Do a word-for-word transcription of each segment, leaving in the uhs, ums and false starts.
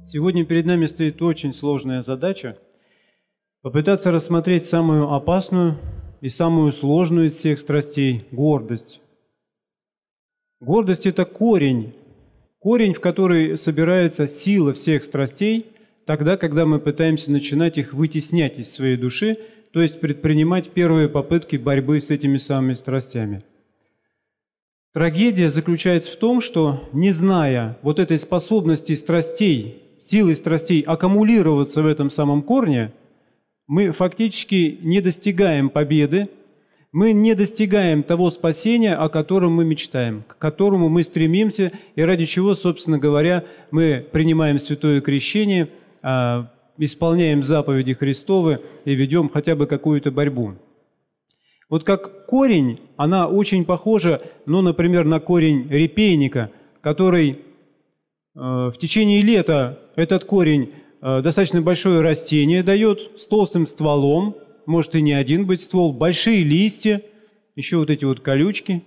Сегодня перед нами стоит очень сложная задача – попытаться рассмотреть самую опасную и самую сложную из всех страстей – гордость. Гордость – это корень, корень, в который собирается сила всех страстей, тогда, когда мы пытаемся начинать их вытеснять из своей души, то есть предпринимать первые попытки борьбы с этими самыми страстями. Трагедия заключается в том, что, не зная вот этой способности страстей, силы страстей аккумулироваться в этом самом корне, мы фактически не достигаем победы, мы не достигаем того спасения, о котором мы мечтаем, к которому мы стремимся, и ради чего, собственно говоря, мы принимаем святое крещение, исполняем заповеди Христовы и ведем хотя бы какую-то борьбу. Вот как корень, она очень похожа, ну, например, на корень репейника, который э, в течение лета этот корень э, достаточно большое растение дает с толстым стволом, может и не один быть ствол, большие листья, еще вот эти вот колючки.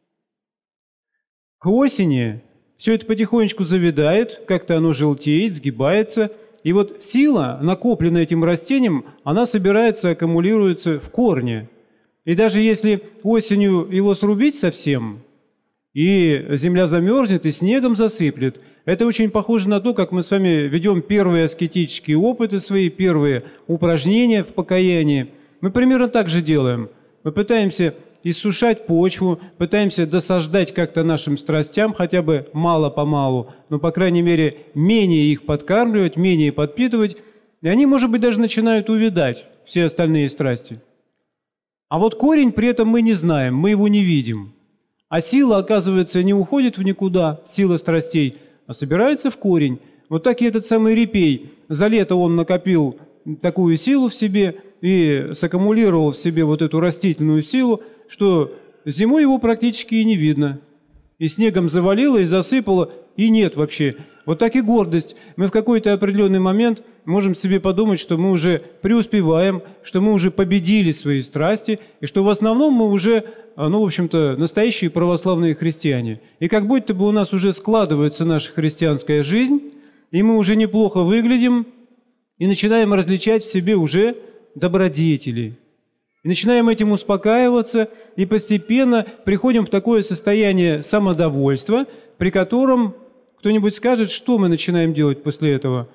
К осени все это потихонечку завядает, как-то оно желтеет, сгибается, и вот сила, накопленная этим растением, она собирается, аккумулируется в корне. И даже если осенью его срубить совсем, и земля замерзнет, и снегом засыплет, это очень похоже на то, как мы с вами ведем первые аскетические опыты свои, первые упражнения в покаянии. Мы примерно так же делаем. Мы пытаемся иссушать почву, пытаемся досаждать как-то нашим страстям, хотя бы мало-помалу, но, по крайней мере, менее их подкармливать, менее подпитывать, и они, может быть, даже начинают увядать, все остальные страсти. А вот корень при этом мы не знаем, мы его не видим. А сила, оказывается, не уходит в никуда, сила страстей, а собирается в корень. Вот так и этот самый репей. За лето он накопил такую силу в себе и саккумулировал в себе вот эту растительную силу, что зимой его практически и не видно. И снегом завалило, и засыпало, и нет вообще. Вот так и гордость. Мы в какой-то определенный момент можем себе подумать, что мы уже преуспеваем, что мы уже победили свои страсти, и что в основном мы уже, ну, в общем-то, настоящие православные христиане. И как будто бы у нас уже складывается наша христианская жизнь, и мы уже неплохо выглядим, и начинаем различать в себе уже добродетели. И начинаем этим успокаиваться, и постепенно приходим в такое состояние самодовольства, при котором кто-нибудь скажет, что мы начинаем делать после этого?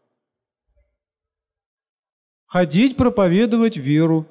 Ходить, проповедовать веру.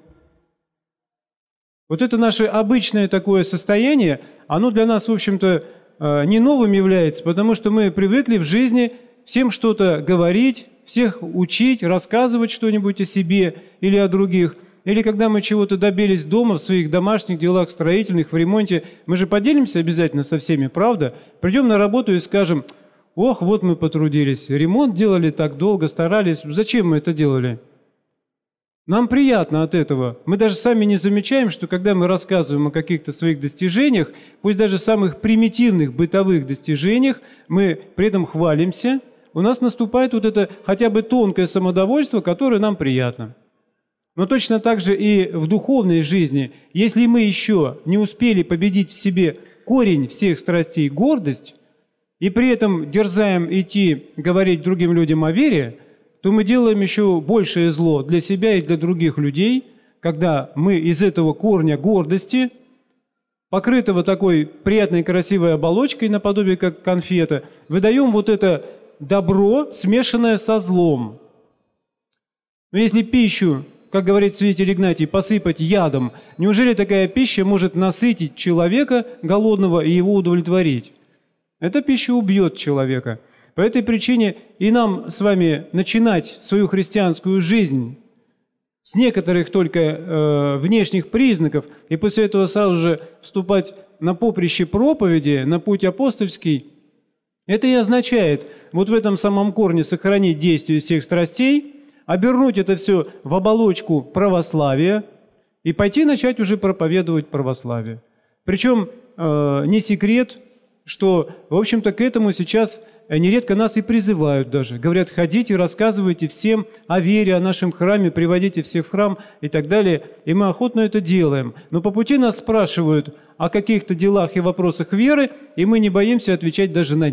Вот это наше обычное такое состояние, оно для нас, в общем-то, не новым является, потому что мы привыкли в жизни всем что-то говорить, всех учить, рассказывать что-нибудь о себе или о других. Или когда мы чего-то добились дома, в своих домашних делах, строительных, в ремонте, мы же поделимся обязательно со всеми, правда? Придем на работу и скажем: ох, вот мы потрудились, ремонт делали так долго, старались, зачем мы это делали? Нам приятно от этого. Мы даже сами не замечаем, что когда мы рассказываем о каких-то своих достижениях, пусть даже самых примитивных бытовых достижениях, мы при этом хвалимся, у нас наступает вот это хотя бы тонкое самодовольство, которое нам приятно. Но точно так же и в духовной жизни, если мы еще не успели победить в себе корень всех страстей – гордость, и при этом дерзаем идти говорить другим людям о вере, то мы делаем еще большее зло для себя и для других людей, когда мы из этого корня гордости, покрытого такой приятной красивой оболочкой, наподобие как конфета, выдаем вот это добро, смешанное со злом. Но если пищу, как говорит святитель Игнатий, посыпать ядом, неужели такая пища может насытить человека голодного и его удовлетворить? Эта пища убьет человека. По этой причине и нам с вами начинать свою христианскую жизнь с некоторых только э, внешних признаков, и после этого сразу же вступать на поприще проповеди, на путь апостольский, это и означает вот в этом самом корне сохранить действие всех страстей, обернуть это все в оболочку православия и пойти начать уже проповедовать православие. Причем э, не секрет, что, в общем-то, к этому сейчас нередко нас и призывают даже. Говорят: ходите, рассказывайте всем о вере, о нашем храме, приводите всех в храм и так далее. И мы охотно это делаем. Но по пути нас спрашивают о каких-то делах и вопросах веры, и мы не боимся отвечать даже на них.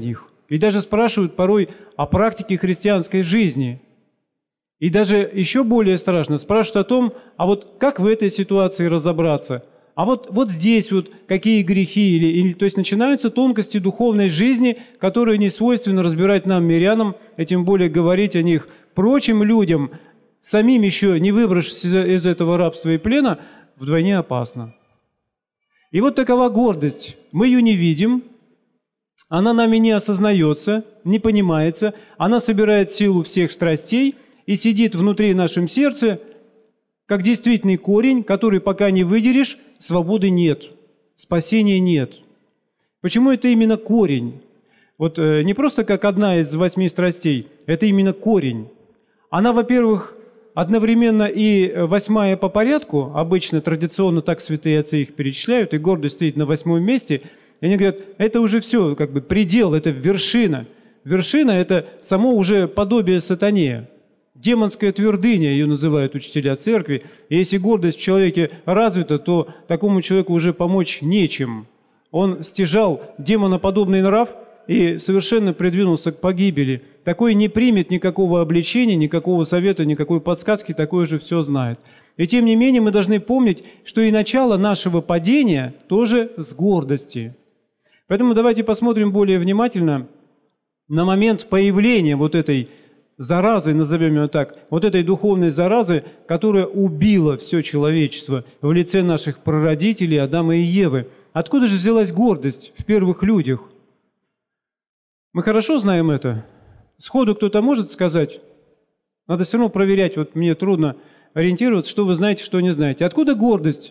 И даже спрашивают порой о практике христианской жизни. И даже еще более страшно, спрашивают о том, а вот как в этой ситуации разобраться? А вот, вот здесь вот какие грехи? Или, или, то есть начинаются тонкости духовной жизни, которые не свойственно разбирать нам, мирянам, и тем более говорить о них прочим людям, самим еще не выбравшись из, из этого рабства и плена, вдвойне опасно. И вот такова гордость. Мы ее не видим, она нами не осознается, не понимается, она собирает силу всех страстей и сидит внутри нашем сердце, как действительный корень, который пока не выдерешь, свободы нет, спасения нет. Почему это именно корень? Вот э, не просто как одна из восьми страстей, это именно корень. Она, во-первых, одновременно и восьмая по порядку, обычно традиционно так святые отцы их перечисляют, и гордость стоит на восьмом месте, и они говорят, это уже все, как бы предел, это вершина. Вершина – это само уже подобие сатане. Демонская твердыня, ее называют учителя церкви. И если гордость в человеке развита, то такому человеку уже помочь нечем. Он стяжал демоноподобный нрав и совершенно придвинулся к погибели. Такой не примет никакого обличения, никакого совета, никакой подсказки, такое же все знает. И тем не менее мы должны помнить, что и начало нашего падения тоже с гордости. Поэтому давайте посмотрим более внимательно на момент появления вот этой заразы, назовем ее так, вот этой духовной заразы, которая убила все человечество в лице наших прародителей Адама и Евы. Откуда же взялась гордость в первых людях? Мы хорошо знаем это. Сходу кто-то может сказать? Надо все равно проверять, вот мне трудно ориентироваться, что вы знаете, что не знаете. Откуда гордость?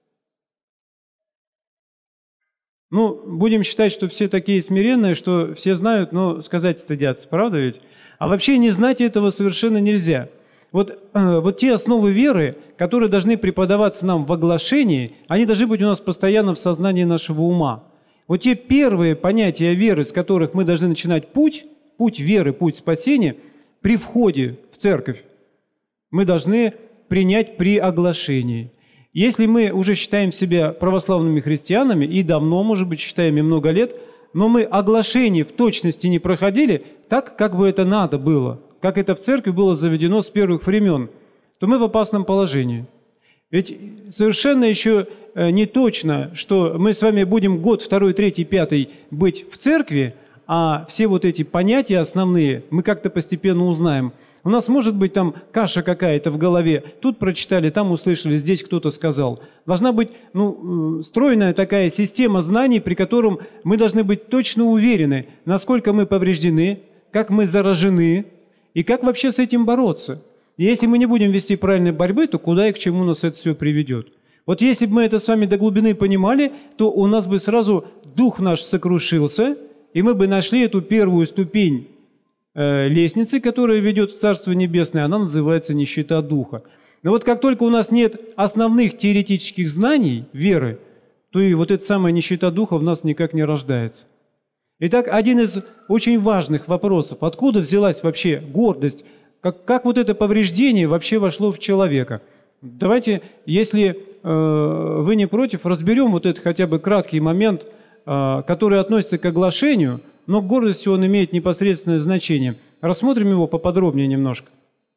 Ну, будем считать, что все такие смиренные, что все знают, но сказать стыдятся, правда ведь? А вообще не знать этого совершенно нельзя. Вот, э, вот те основы веры, которые должны преподаваться нам в оглашении, они должны быть у нас постоянно в сознании нашего ума. Вот те первые понятия веры, с которых мы должны начинать путь, путь веры, путь спасения, при входе в церковь, мы должны принять при оглашении. Если мы уже считаем себя православными христианами, и давно, может быть, считаем и много лет, но мы оглашение в точности не проходили так, как бы это надо было, как это в церкви было заведено с первых времен, то мы в опасном положении. Ведь совершенно еще не точно, что мы с вами будем год, второй, третий, пятый быть в церкви, а все вот эти понятия основные мы как-то постепенно узнаем. У нас может быть там каша какая-то в голове, тут прочитали, там услышали, здесь кто-то сказал. Должна быть ну, стройная такая система знаний, при котором мы должны быть точно уверены, насколько мы повреждены, как мы заражены и как вообще с этим бороться. И если мы не будем вести правильной борьбы, то куда и к чему нас это все приведет? Вот если бы мы это с вами до глубины понимали, то у нас бы сразу дух наш сокрушился, и мы бы нашли эту первую ступень э, лестницы, которая ведет в Царство Небесное, она называется нищета духа. Но вот как только у нас нет основных теоретических знаний веры, то и вот эта самая нищета духа в нас никак не рождается. Итак, один из очень важных вопросов, откуда взялась вообще гордость, как, как вот это повреждение вообще вошло в человека. Давайте, если э, вы не против, разберем вот этот хотя бы краткий момент, э, который относится к оглашению, но к гордости он имеет непосредственное значение. Рассмотрим его поподробнее немножко.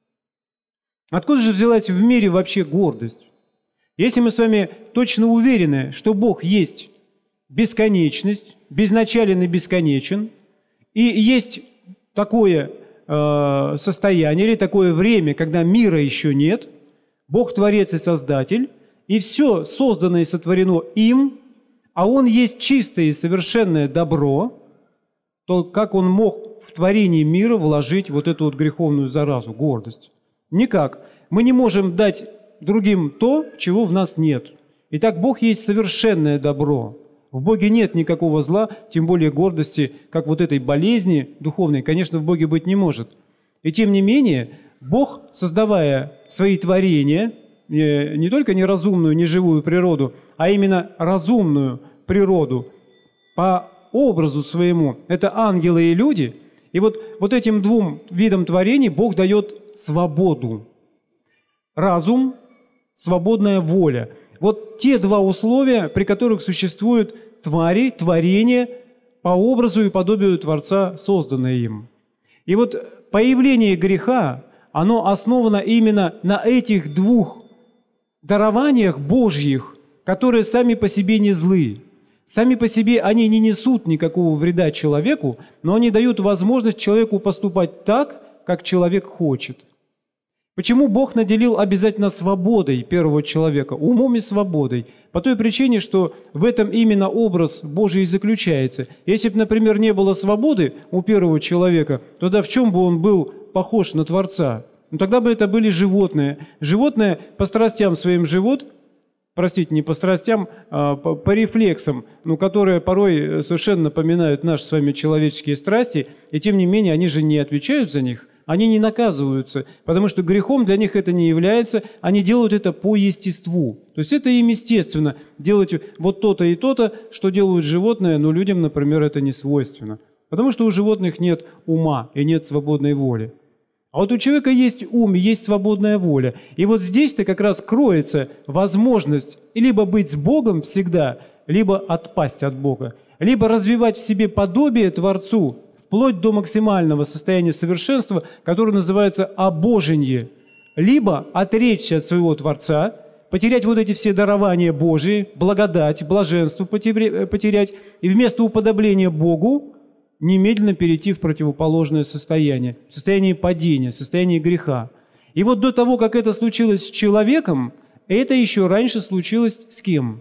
Откуда же взялась в мире вообще гордость? Если мы с вами точно уверены, что Бог есть бесконечность, безначален и бесконечен, и есть такое э, состояние или такое время, когда мира еще нет, Бог Творец и Создатель, и все созданное и сотворено им, а Он есть чистое и совершенное добро, то как Он мог в творении мира вложить вот эту вот греховную заразу, гордость? Никак. Мы не можем дать другим то, чего в нас нет. Итак, Бог есть совершенное добро. В Боге нет никакого зла, тем более гордости, как вот этой болезни духовной, конечно, в Боге быть не может. И тем не менее, Бог, создавая свои творения, не только неразумную, неживую природу, а именно разумную природу по образу своему, это ангелы и люди, и вот, вот этим двум видам творений Бог дает свободу. Разум, свободная воля. Вот те два условия, при которых существуют твари, творения, по образу и подобию Творца созданное им. И вот появление греха, оно основано именно на этих двух дарованиях Божьих, которые сами по себе не злы. Сами по себе они не несут никакого вреда человеку, но они дают возможность человеку поступать так, как человек хочет. Почему Бог наделил обязательно свободой первого человека, умом и свободой? По той причине, что в этом именно образ Божий и заключается. Если бы, например, не было свободы у первого человека, тогда в чем бы он был похож на Творца? Ну, тогда бы это были животные. Животные по страстям своим живут, простите, не по страстям, а по, по рефлексам, ну, которые порой совершенно напоминают наши с вами человеческие страсти, и тем не менее они же не отвечают за них. Они не наказываются, потому что грехом для них это не является, они делают это по естеству. То есть это им естественно делать вот то-то и то-то, что делают животные, но людям, например, это не свойственно. Потому что у животных нет ума и нет свободной воли. А вот у человека есть ум, есть свободная воля. И вот здесь-то как раз кроется возможность либо быть с Богом всегда, либо отпасть от Бога, либо развивать в себе подобие Творцу, вплоть до максимального состояния совершенства, которое называется обоженье, либо отречься от своего Творца, потерять вот эти все дарования Божии, благодать, блаженство потерять, и вместо уподобления Богу немедленно перейти в противоположное состояние, состояние падения, состояние греха. И вот до того, как это случилось с человеком, это еще раньше случилось с кем?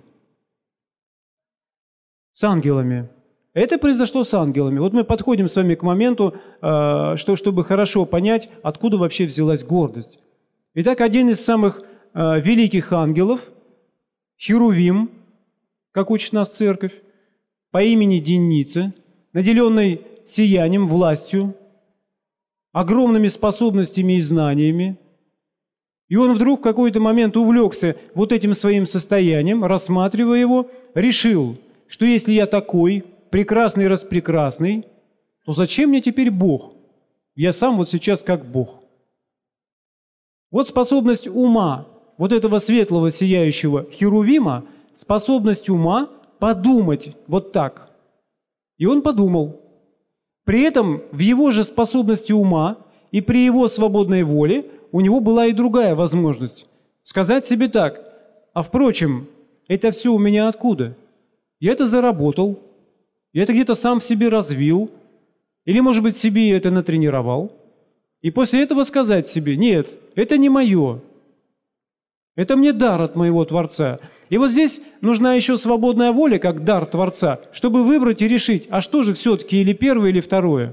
С ангелами. Это произошло с ангелами. Вот мы подходим с вами к моменту, что, чтобы хорошо понять, откуда вообще взялась гордость. Итак, один из самых великих ангелов, Херувим, как учит нас церковь, по имени Деница, наделенный сиянием, властью, огромными способностями и знаниями, и он вдруг в какой-то момент увлекся вот этим своим состоянием, рассматривая его, решил, что если я такой, прекрасный, распрекрасный, то зачем мне теперь Бог? Я сам вот сейчас как Бог. Вот способность ума, вот этого светлого, сияющего Херувима, способность ума подумать вот так. И он подумал. При этом в его же способности ума и при его свободной воле у него была и другая возможность. Сказать себе так: а впрочем, это все у меня откуда? Я это заработал. Я это где-то сам в себе развил, или, может быть, себе это натренировал. И после этого сказать себе: нет, это не мое, это мне дар от моего Творца. И вот здесь нужна еще свободная воля, как дар Творца, чтобы выбрать и решить, а что же все-таки, или первое, или второе.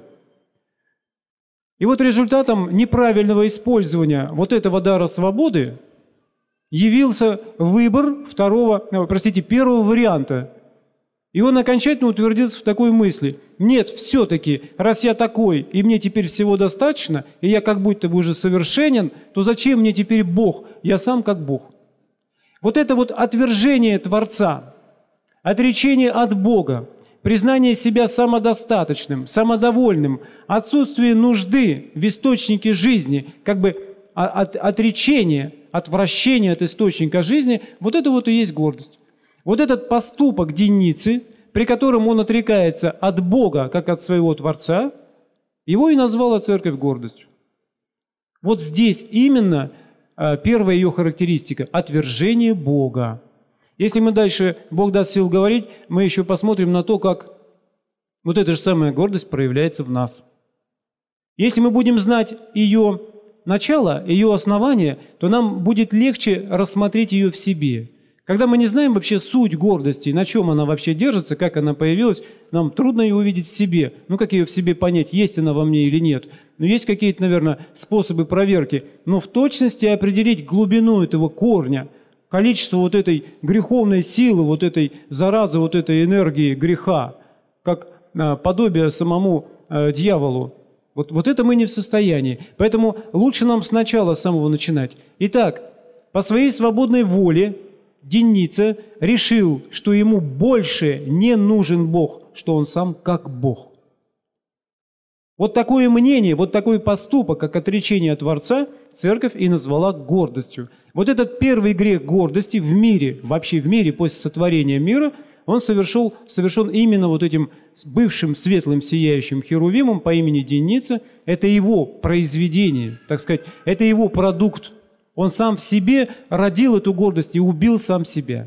И вот результатом неправильного использования вот этого дара свободы явился выбор второго, простите, первого варианта. И он окончательно утвердился в такой мысли: нет, все-таки, раз я такой, и мне теперь всего достаточно, и я как будто бы уже совершенен, то зачем мне теперь Бог? Я сам как Бог. Вот это вот отвержение Творца, отречение от Бога, признание себя самодостаточным, самодовольным, отсутствие нужды в источнике жизни, как бы от, отречение, отвращение от источника жизни, вот это вот и есть гордость. Вот этот поступок Деницы, при котором он отрекается от Бога, как от своего Творца, его и назвала Церковь гордостью. Вот здесь именно первая ее характеристика – отвержение Бога. Если мы дальше, Бог даст сил говорить, мы еще посмотрим на то, как вот эта же самая гордость проявляется в нас. Если мы будем знать ее начало, ее основание, то нам будет легче рассмотреть ее в себе. Когда мы не знаем вообще суть гордости, на чем она вообще держится, как она появилась, нам трудно ее увидеть в себе. Ну, как ее в себе понять, есть она во мне или нет. Ну, есть какие-то, наверное, способы проверки. Но в точности определить глубину этого корня, количество вот этой греховной силы, вот этой заразы, вот этой энергии греха, как а, подобие самому а, дьяволу, вот, вот это мы не в состоянии. Поэтому лучше нам сначала с самого начинать. Итак, по своей свободной воле Деница решил, что ему больше не нужен Бог, что он сам как Бог. Вот такое мнение, вот такой поступок, как отречение от Творца, Церковь и назвала гордостью. Вот этот первый грех гордости в мире, вообще в мире после сотворения мира, он совершил, совершен именно вот этим бывшим светлым сияющим херувимом по имени Деница. Это его произведение, так сказать, это его продукт. Он сам в себе родил эту гордость и убил сам себя.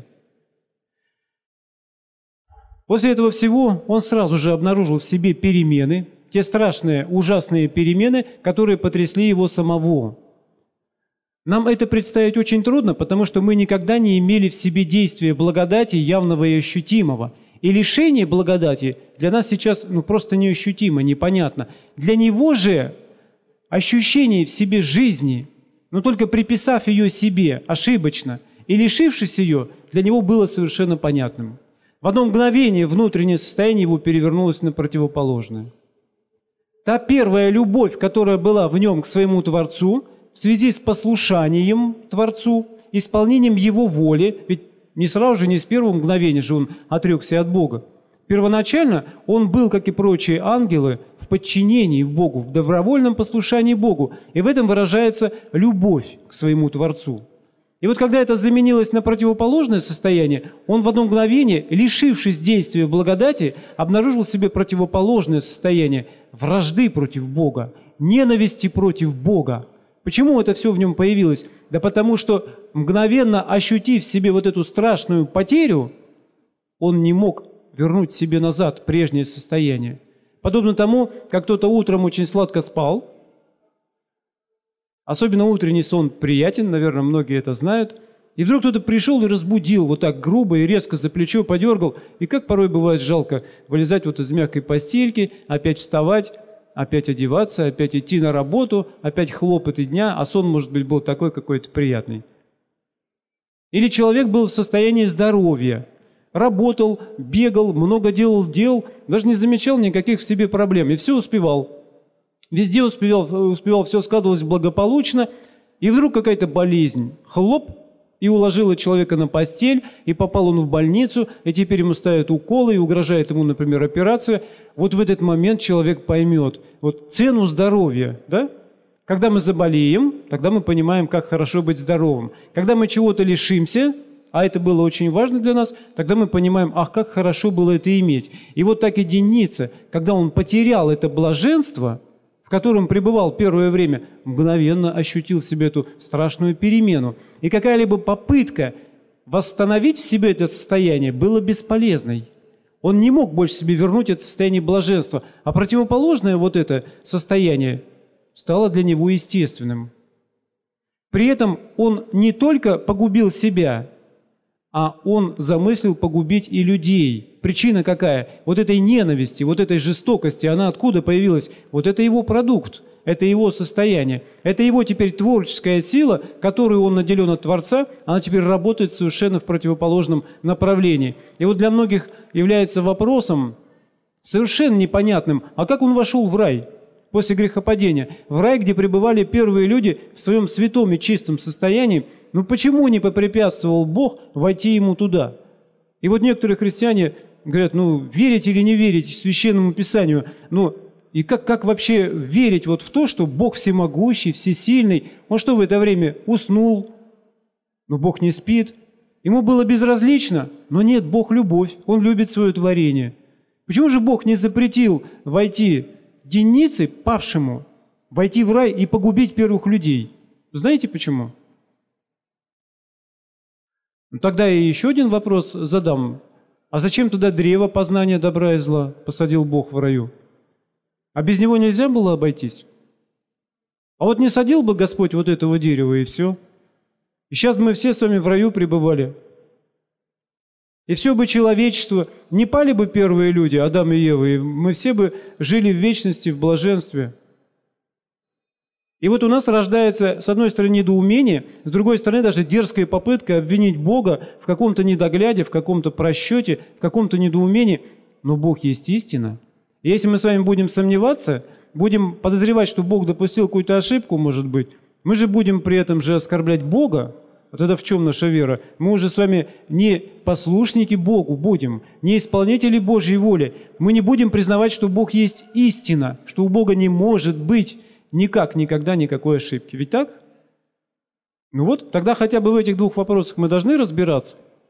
После этого всего он сразу же обнаружил в себе перемены, те страшные, ужасные перемены, которые потрясли его самого. Нам это представить очень трудно, потому что мы никогда не имели в себе действия благодати явного и ощутимого. И лишение благодати для нас сейчас ну, просто неощутимо, непонятно. Для него же ощущение в себе жизни, но только приписав ее себе ошибочно и лишившись ее, для него было совершенно понятным. В одно мгновение внутреннее состояние его перевернулось на противоположное. Та первая любовь, которая была в нем к своему Творцу, в связи с послушанием Творцу, исполнением Его воли, ведь не сразу же, не с первого мгновения же он отрекся от Бога. Первоначально он был, как и прочие ангелы, в подчинении Богу, в добровольном послушании Богу, и в этом выражается любовь к своему Творцу. И вот когда это заменилось на противоположное состояние, он в одно мгновение, лишившись действия благодати, обнаружил в себе противоположное состояние вражды против Бога, ненависти против Бога. Почему это все в нем появилось? Да потому что, мгновенно ощутив в себе вот эту страшную потерю, он не мог вернуть себе назад прежнее состояние. Подобно тому, как кто-то утром очень сладко спал, особенно утренний сон приятен, наверное, многие это знают, и вдруг кто-то пришел и разбудил вот так грубо и резко за плечо подергал, и как порой бывает жалко вылезать вот из мягкой постельки, опять вставать, опять одеваться, опять идти на работу, опять хлопоты дня, а сон, может быть, был такой какой-то приятный. Или человек был в состоянии здоровья, работал, бегал, много делал дел, даже не замечал никаких в себе проблем, и все успевал. Везде успевал, успевал, все складывалось благополучно, и вдруг какая-то болезнь, хлоп, и уложила человека на постель, и попал он в больницу, и теперь ему ставят уколы, и угрожает ему, например, операция. Вот в этот момент человек поймет вот цену здоровья, да? Когда мы заболеем, тогда мы понимаем, как хорошо быть здоровым. Когда мы чего-то лишимся, а это было очень важно для нас, тогда мы понимаем, ах, как хорошо было это иметь. И вот так и Деница, когда он потерял это блаженство, в котором пребывал первое время, мгновенно ощутил в себе эту страшную перемену. И какая-либо попытка восстановить в себе это состояние была бесполезной. Он не мог больше себе вернуть это состояние блаженства, а противоположное вот это состояние стало для него естественным. При этом он не только погубил себя, а он замыслил погубить и людей. Причина какая? Вот этой ненависти, вот этой жестокости, она откуда появилась? Вот это его продукт, это его состояние. Это его теперь творческая сила, которой он наделен от Творца, она теперь работает совершенно в противоположном направлении. И вот для многих является вопросом совершенно непонятным, а как он вошел в рай после грехопадения? В рай, где пребывали первые люди в своем святом и чистом состоянии, ну почему не попрепятствовал Бог войти ему туда? И вот некоторые христиане говорят, ну верить или не верить Священному Писанию, ну и как, как вообще верить вот в то, что Бог всемогущий, всесильный, он что в это время уснул? Но Бог не спит. Ему было безразлично, но нет, Бог любовь, Он любит свое творение. Почему же Бог не запретил войти Денице, павшему, войти в рай и погубить первых людей? Знаете почему? Ну, тогда я еще один вопрос задам. А зачем туда древо познания добра и зла посадил Бог в раю? А без него нельзя было обойтись? А вот не садил бы Господь вот этого дерева, и все. И сейчас бы мы все с вами в раю пребывали. И все бы человечество, не пали бы первые люди, Адам и Ева, и мы все бы жили в вечности, в блаженстве. И вот у нас рождается, с одной стороны, недоумение, с другой стороны, даже дерзкая попытка обвинить Бога в каком-то недогляде, в каком-то просчете, в каком-то недоумении. Но Бог есть истина. И если мы с вами будем сомневаться, будем подозревать, что Бог допустил какую-то ошибку, может быть, мы же будем при этом же оскорблять Бога. А тогда в чем наша вера? Мы уже с вами не послушники Богу будем, не исполнители Божьей воли. Мы не будем признавать, что Бог есть истина, что у Бога не может быть никак, никогда никакой ошибки. Ведь так? Ну вот, тогда хотя бы в этих двух вопросах мы должны разбираться.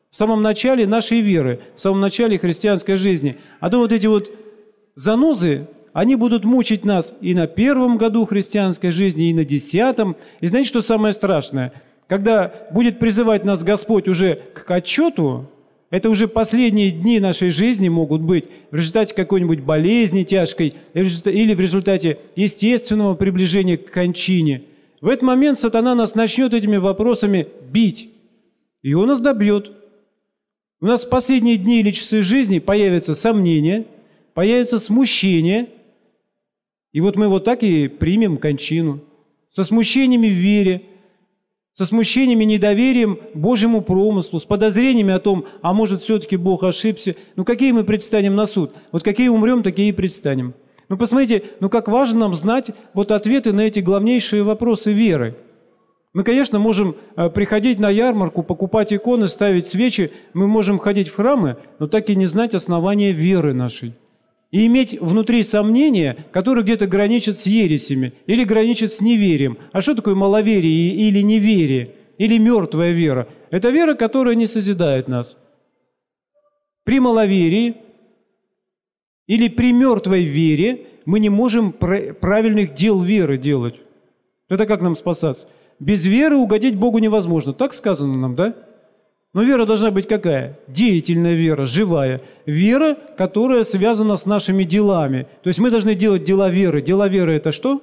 в самом начале нашей веры, в самом начале христианской жизни. А то вот эти вот занозы, они будут мучить нас и на первом году христианской жизни, и на десятом. И знаете, что самое страшное? Когда будет призывать нас Господь уже к отчету, это уже последние дни нашей жизни могут быть в результате какой-нибудь болезни тяжкой или в результате естественного приближения к кончине. В этот момент сатана нас начнет этими вопросами бить, и он нас добьет. У нас в последние дни или часы жизни появятся сомнения, появится смущение, и вот мы вот так и примем кончину. Со смущениями в вере, со смущениями, недоверием Божьему промыслу, с подозрениями о том, а может, все-таки Бог ошибся. Ну, какие мы предстанем на суд? Вот какие умрем, такие и предстанем. Ну, посмотрите, ну, как важно нам знать вот ответы на эти главнейшие вопросы веры. Мы, конечно, можем приходить на ярмарку, покупать иконы, ставить свечи, мы можем ходить в храмы, но так и не знать основания веры нашей. И иметь внутри сомнения, которые где-то граничат с ересями или граничат с неверием. А что такое маловерие или неверие, или мертвая вера? Это вера, которая не созидает нас. При маловерии или при мертвой вере мы не можем правильных дел веры делать. Это как нам спасаться? Без веры угодить Богу невозможно. Так сказано нам, да? Но вера должна быть какая? Деятельная вера, живая. Вера, которая связана с нашими делами. То есть мы должны делать дела веры. Дела веры – это что?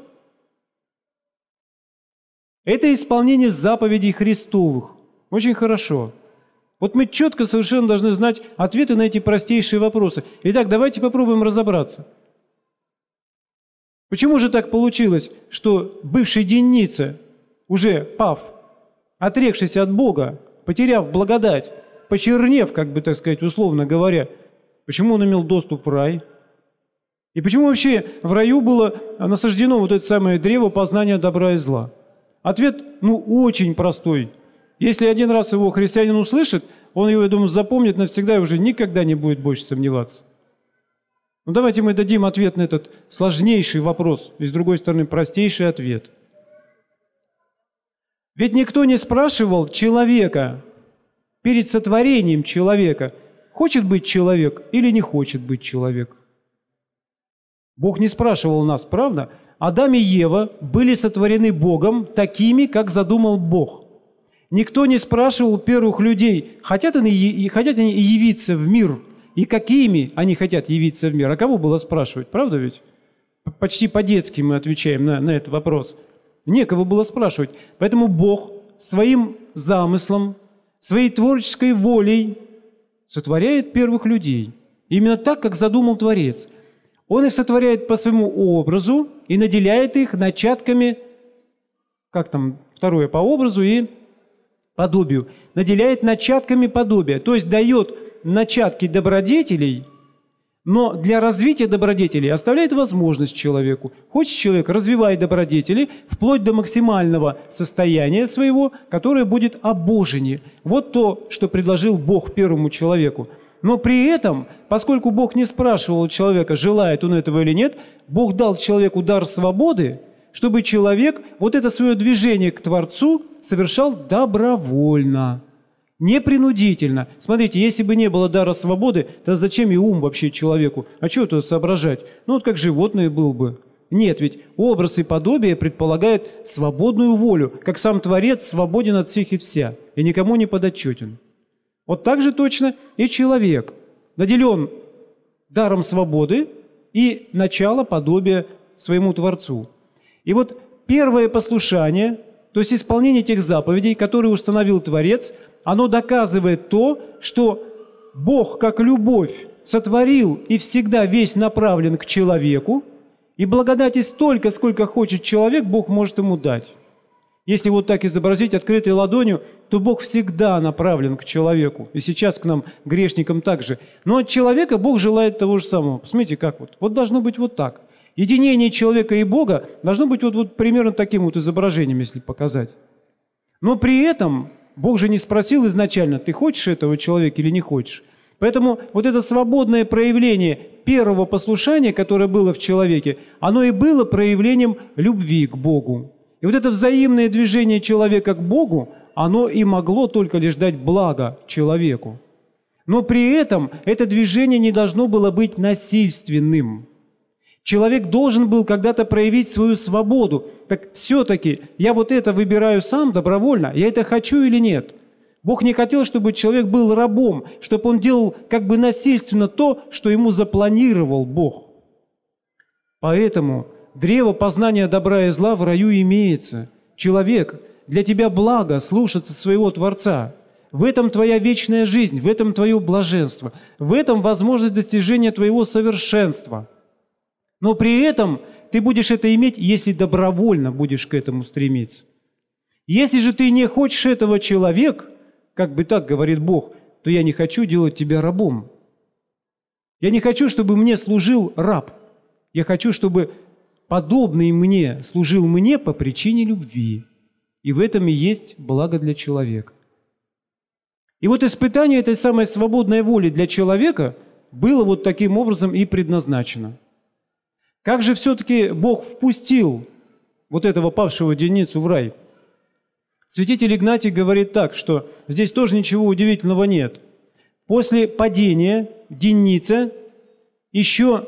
Это исполнение заповедей Христовых. Очень хорошо. Вот мы четко совершенно должны знать ответы на эти простейшие вопросы. Итак, давайте попробуем разобраться. Почему же так получилось, что бывший Деница, уже пав, отрекшись от Бога, потеряв благодать, почернев, как бы, так сказать, условно говоря, почему он имел доступ в рай? И почему вообще в раю было насаждено вот это самое древо познания добра и зла? Ответ, ну, очень простой. Если один раз его христианин услышит, он его, я думаю, запомнит навсегда и уже никогда не будет больше сомневаться. Ну, давайте мы дадим ответ на этот сложнейший вопрос, и, с другой стороны, простейший ответ. Ведь никто не спрашивал человека перед сотворением человека, хочет быть человек или не хочет быть человек. Бог не спрашивал нас, правда? Адам и Ева были сотворены Богом такими, как задумал Бог. Никто не спрашивал первых людей, хотят они, хотят они явиться в мир, и какими они хотят явиться в мир. А кого было спрашивать, правда ведь? Почти по-детски мы отвечаем на, на этот вопрос. Некого было спрашивать. Поэтому Бог своим замыслом, своей творческой волей сотворяет первых людей. Именно так, как задумал Творец. Он их сотворяет по своему образу и наделяет их начатками, как там второе, по образу и подобию. Наделяет начатками подобия, то есть дает начатки добродетелей, но для развития добродетелей оставляет возможность человеку. Хочет человек, развивай добродетели вплоть до максимального состояния своего, которое будет обожение. Вот то, что предложил Бог первому человеку. Но при этом, поскольку Бог не спрашивал у человека, желает он этого или нет, Бог дал человеку дар свободы, чтобы человек вот это свое движение к Творцу совершал добровольно. Непринудительно. Смотрите, если бы не было дара свободы, то зачем и ум вообще человеку? А что тут соображать? Ну, вот как животное был бы. Нет, ведь образ и подобие предполагает свободную волю, как сам Творец свободен от всех и вся, и никому не подотчетен. Вот так же точно и человек наделен даром свободы и начало подобия своему Творцу. И вот первое послушание, то есть исполнение тех заповедей, которые установил Творец, оно доказывает то, что Бог, как любовь, сотворил и всегда весь направлен к человеку, и благодати столько, сколько хочет человек, Бог может ему дать. Если вот так изобразить открытой ладонью, то Бог всегда направлен к человеку. И сейчас к нам, грешникам, также. Но от человека Бог желает того же самого. Посмотрите, как вот. Вот должно быть вот так. Единение человека и Бога должно быть вот, вот примерно таким вот изображением, если показать. Но при этом Бог же не спросил изначально, ты хочешь этого человека или не хочешь. Поэтому вот это свободное проявление первого послушания, которое было в человеке, оно и было проявлением любви к Богу. И вот это взаимное движение человека к Богу, оно и могло только лишь дать благо человеку. Но при этом это движение не должно было быть насильственным. Человек должен был когда-то проявить свою свободу. Так все-таки я вот это выбираю сам добровольно, я это хочу или нет? Бог не хотел, чтобы человек был рабом, чтобы он делал как бы насильственно то, что ему запланировал Бог. Поэтому древо познания добра и зла в раю имеется. Человек, для тебя благо слушаться своего Творца. В этом твоя вечная жизнь, в этом твое блаженство, в этом возможность достижения твоего совершенства. Но при этом ты будешь это иметь, если добровольно будешь к этому стремиться. Если же ты не хочешь этого, человек, как бы так говорит Бог, то я не хочу делать тебя рабом. Я не хочу, чтобы мне служил раб. Я хочу, чтобы подобный мне служил мне по причине любви. И в этом и есть благо для человека. И вот испытание этой самой свободной воли для человека было вот таким образом и предназначено. Как же все-таки Бог впустил вот этого павшего Деницу в рай? Святитель Игнатий говорит так, что здесь тоже ничего удивительного нет. После падения Деница еще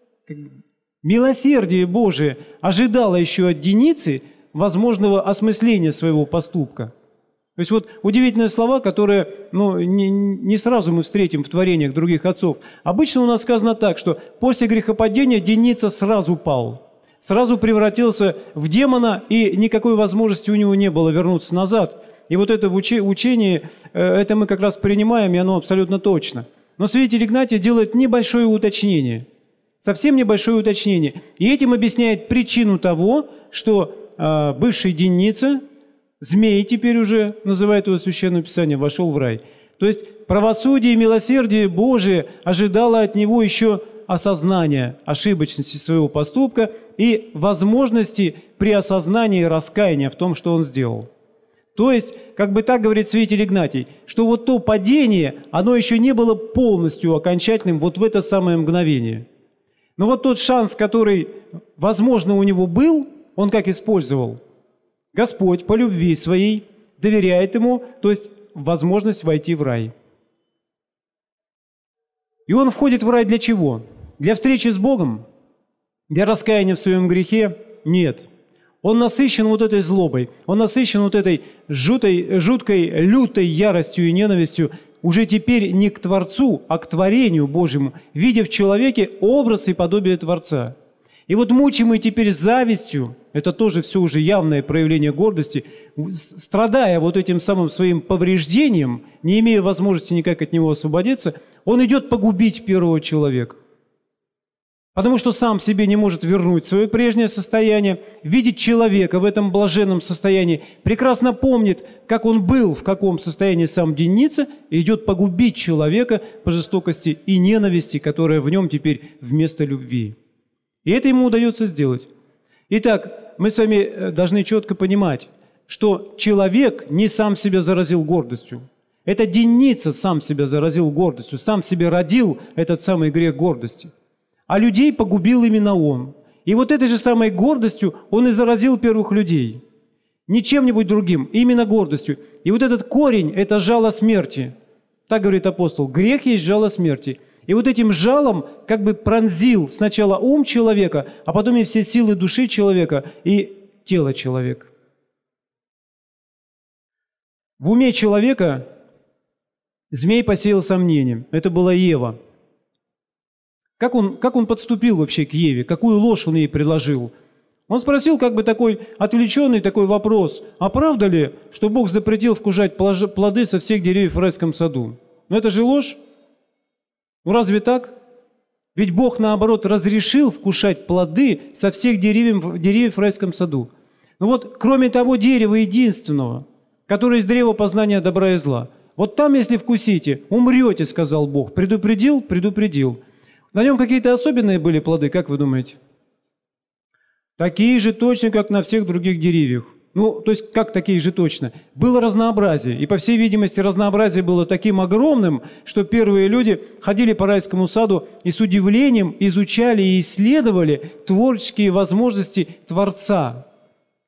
милосердие Божие ожидало еще от Деницы возможного осмысления своего поступка. То есть вот удивительные слова, которые ну, не, не сразу мы встретим в творениях других отцов. Обычно у нас сказано так, что после грехопадения Деница сразу пал, сразу превратился в демона, и никакой возможности у него не было вернуться назад. И вот это в учении, это мы как раз принимаем, и оно абсолютно точно. Но святитель Игнатий делает небольшое уточнение, совсем небольшое уточнение. И этим объясняет причину того, что э, бывший Деница, змей теперь уже, называет его Священное Писание, вошел в рай. То есть правосудие и милосердие Божие ожидало от него еще осознания ошибочности своего поступка и возможности при осознании раскаяния в том, что он сделал. То есть, как бы так говорит святитель Игнатий, что вот то падение, оно еще не было полностью окончательным вот в это самое мгновение. Но вот тот шанс, который, возможно, у него был, он как использовал? Господь по любви своей доверяет ему, то есть возможность войти в рай. И он входит в рай для чего? Для встречи с Богом? Для раскаяния в своем грехе? Нет. Он насыщен вот этой злобой, он насыщен вот этой жутой, жуткой, лютой яростью и ненавистью уже теперь не к Творцу, а к творению Божьему, видя в человеке образ и подобие Творца. И вот мучимый теперь завистью, это тоже все уже явное проявление гордости, страдая вот этим самым своим повреждением, не имея возможности никак от него освободиться, он идет погубить первого человека. Потому что сам себе не может вернуть свое прежнее состояние, видит человека в этом блаженном состоянии, прекрасно помнит, как он был, в каком состоянии сам Деница, и идет погубить человека по жестокости и ненависти, которая в нем теперь вместо любви. И это ему удается сделать. Итак, мы с вами должны четко понимать, что человек не сам себя заразил гордостью. Это Деница сам себя заразил гордостью, сам себе родил этот самый грех гордости. А людей погубил именно он. И вот этой же самой гордостью он и заразил первых людей. Не чем-нибудь другим, именно гордостью. И вот этот корень – это жало смерти. Так говорит апостол, грех есть жало смерти. И вот этим жалом как бы пронзил сначала ум человека, а потом и все силы души человека и тело человека. В уме человека змей посеял сомнение. Это была Ева. Как он, как он подступил вообще к Еве? Какую ложь он ей предложил? Он спросил как бы такой отвлеченный такой вопрос. А правда ли, что Бог запретил вкушать плоды со всех деревьев в райском саду? Но это же ложь. Ну разве так? Ведь Бог, наоборот, разрешил вкушать плоды со всех деревьев, деревьев в райском саду. Ну вот, кроме того дерева единственного, которое есть древо познания добра и зла, вот там, если вкусите, умрете, сказал Бог. Предупредил? Предупредил. На нем какие-то особенные были плоды, как вы думаете? Такие же точно, как на всех других деревьях. Ну, то есть, как такие же точно? Было разнообразие. И, по всей видимости, разнообразие было таким огромным, что первые люди ходили по райскому саду и с удивлением изучали и исследовали творческие возможности Творца.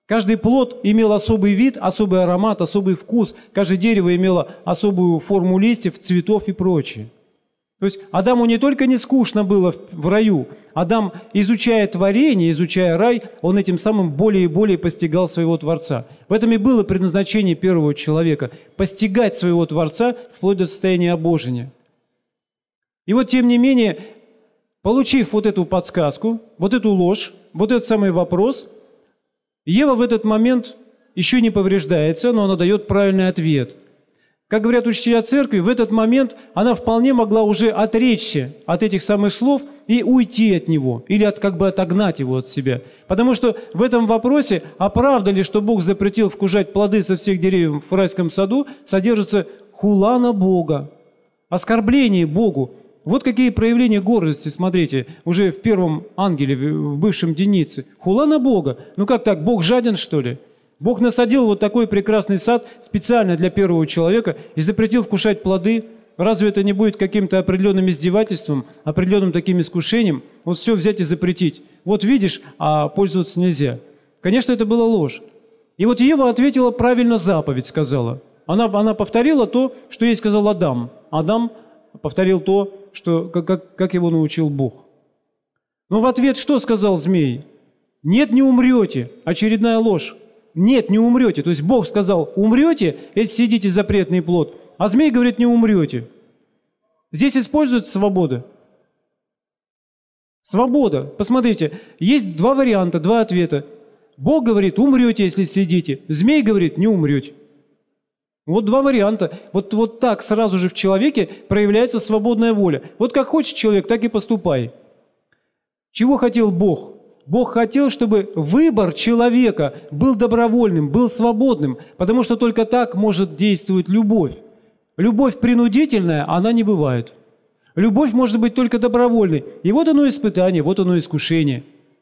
Каждый плод имел особый вид, особый аромат, особый вкус. Каждое дерево имело особую форму листьев, цветов и прочее. То есть Адаму не только не скучно было в раю, Адам, изучая творение, изучая рай, он этим самым более и более постигал своего Творца. В этом и было предназначение первого человека – постигать своего Творца вплоть до состояния обожения. И вот, тем не менее, получив вот эту подсказку, вот эту ложь, вот этот самый вопрос, Ева в этот момент еще не повреждается, но она дает правильный ответ. Как говорят учителя церкви, в этот момент она вполне могла уже отречься от этих самых слов и уйти от него, или от, как бы отогнать его от себя. Потому что в этом вопросе, а правда ли, что Бог запретил вкушать плоды со всех деревьев в райском саду, содержится хула на Бога, оскорбление Богу. Вот какие проявления гордости, смотрите, уже в первом ангеле, в бывшем Денице. Хула на Бога. Ну как так, Бог жаден, что ли? Бог насадил вот такой прекрасный сад специально для первого человека и запретил вкушать плоды. Разве это не будет каким-то определенным издевательством, определенным таким искушением? Вот все взять и запретить. Вот видишь, а пользоваться нельзя. Конечно, это была ложь. И вот Ева ответила правильно заповедь, сказала. Она, она повторила то, что ей сказал Адам. Адам повторил то, что, как, как его научил Бог. Но в ответ что сказал змей? «Нет, не умрете». Очередная ложь. «Нет, не умрете». То есть Бог сказал, умрете, если съедите запретный плод, а змей говорит, не умрете. Здесь используется свобода. Свобода. Посмотрите, есть два варианта, два ответа. Бог говорит, умрете, если съедите. Змей говорит, не умрете. Вот два варианта. Вот, вот так сразу же в человеке проявляется свободная воля. Вот как хочет человек, так и поступай. Чего хотел Бог? Бог хотел, чтобы выбор человека был добровольным, был свободным, потому что только так может действовать любовь. Любовь принудительная, она не бывает. Любовь может быть только добровольной. И вот оно испытание, вот оно искушение.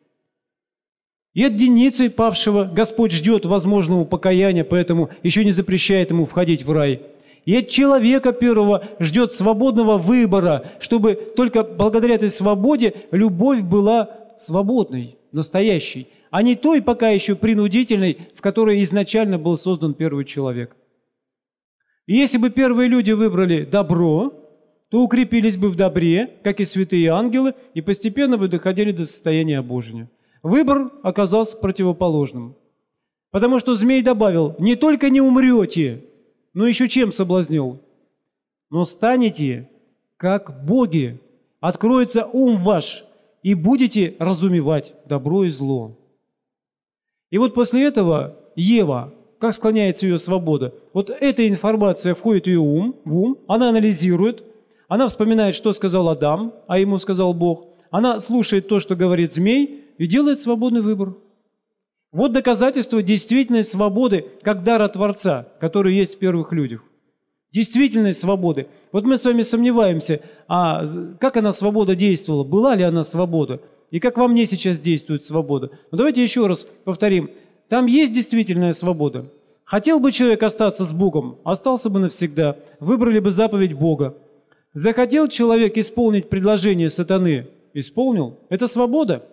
И от Деницы павшего Господь ждет возможного покаяния, поэтому еще не запрещает ему входить в рай. И от человека первого ждет свободного выбора, чтобы только благодаря этой свободе любовь была свободной, настоящей, а не той пока еще принудительной, в которой изначально был создан первый человек. И если бы первые люди выбрали добро, то укрепились бы в добре, как и святые ангелы, и постепенно бы доходили до состояния обожения. Выбор оказался противоположным. Потому что змей добавил, не только не умрете, но еще чем соблазнил? Но станете как боги, откроется ум ваш, и будете разумевать добро и зло. И вот после этого Ева, как склоняется ее свобода, вот эта информация входит в ее ум, в ум, она анализирует, она вспоминает, что сказал Адам, а ему сказал Бог, она слушает то, что говорит змей, и делает свободный выбор. Вот доказательство действительной свободы, как дара Творца, который есть в первых людях. Действительной свободы. Вот мы с вами сомневаемся, а как она, свобода, действовала, была ли она свобода, и как во мне сейчас действует свобода. Но давайте еще раз повторим. Там есть действительная свобода. Хотел бы человек остаться с Богом, остался бы навсегда, выбрали бы заповедь Бога. Захотел человек исполнить предложение сатаны, исполнил. Это свобода.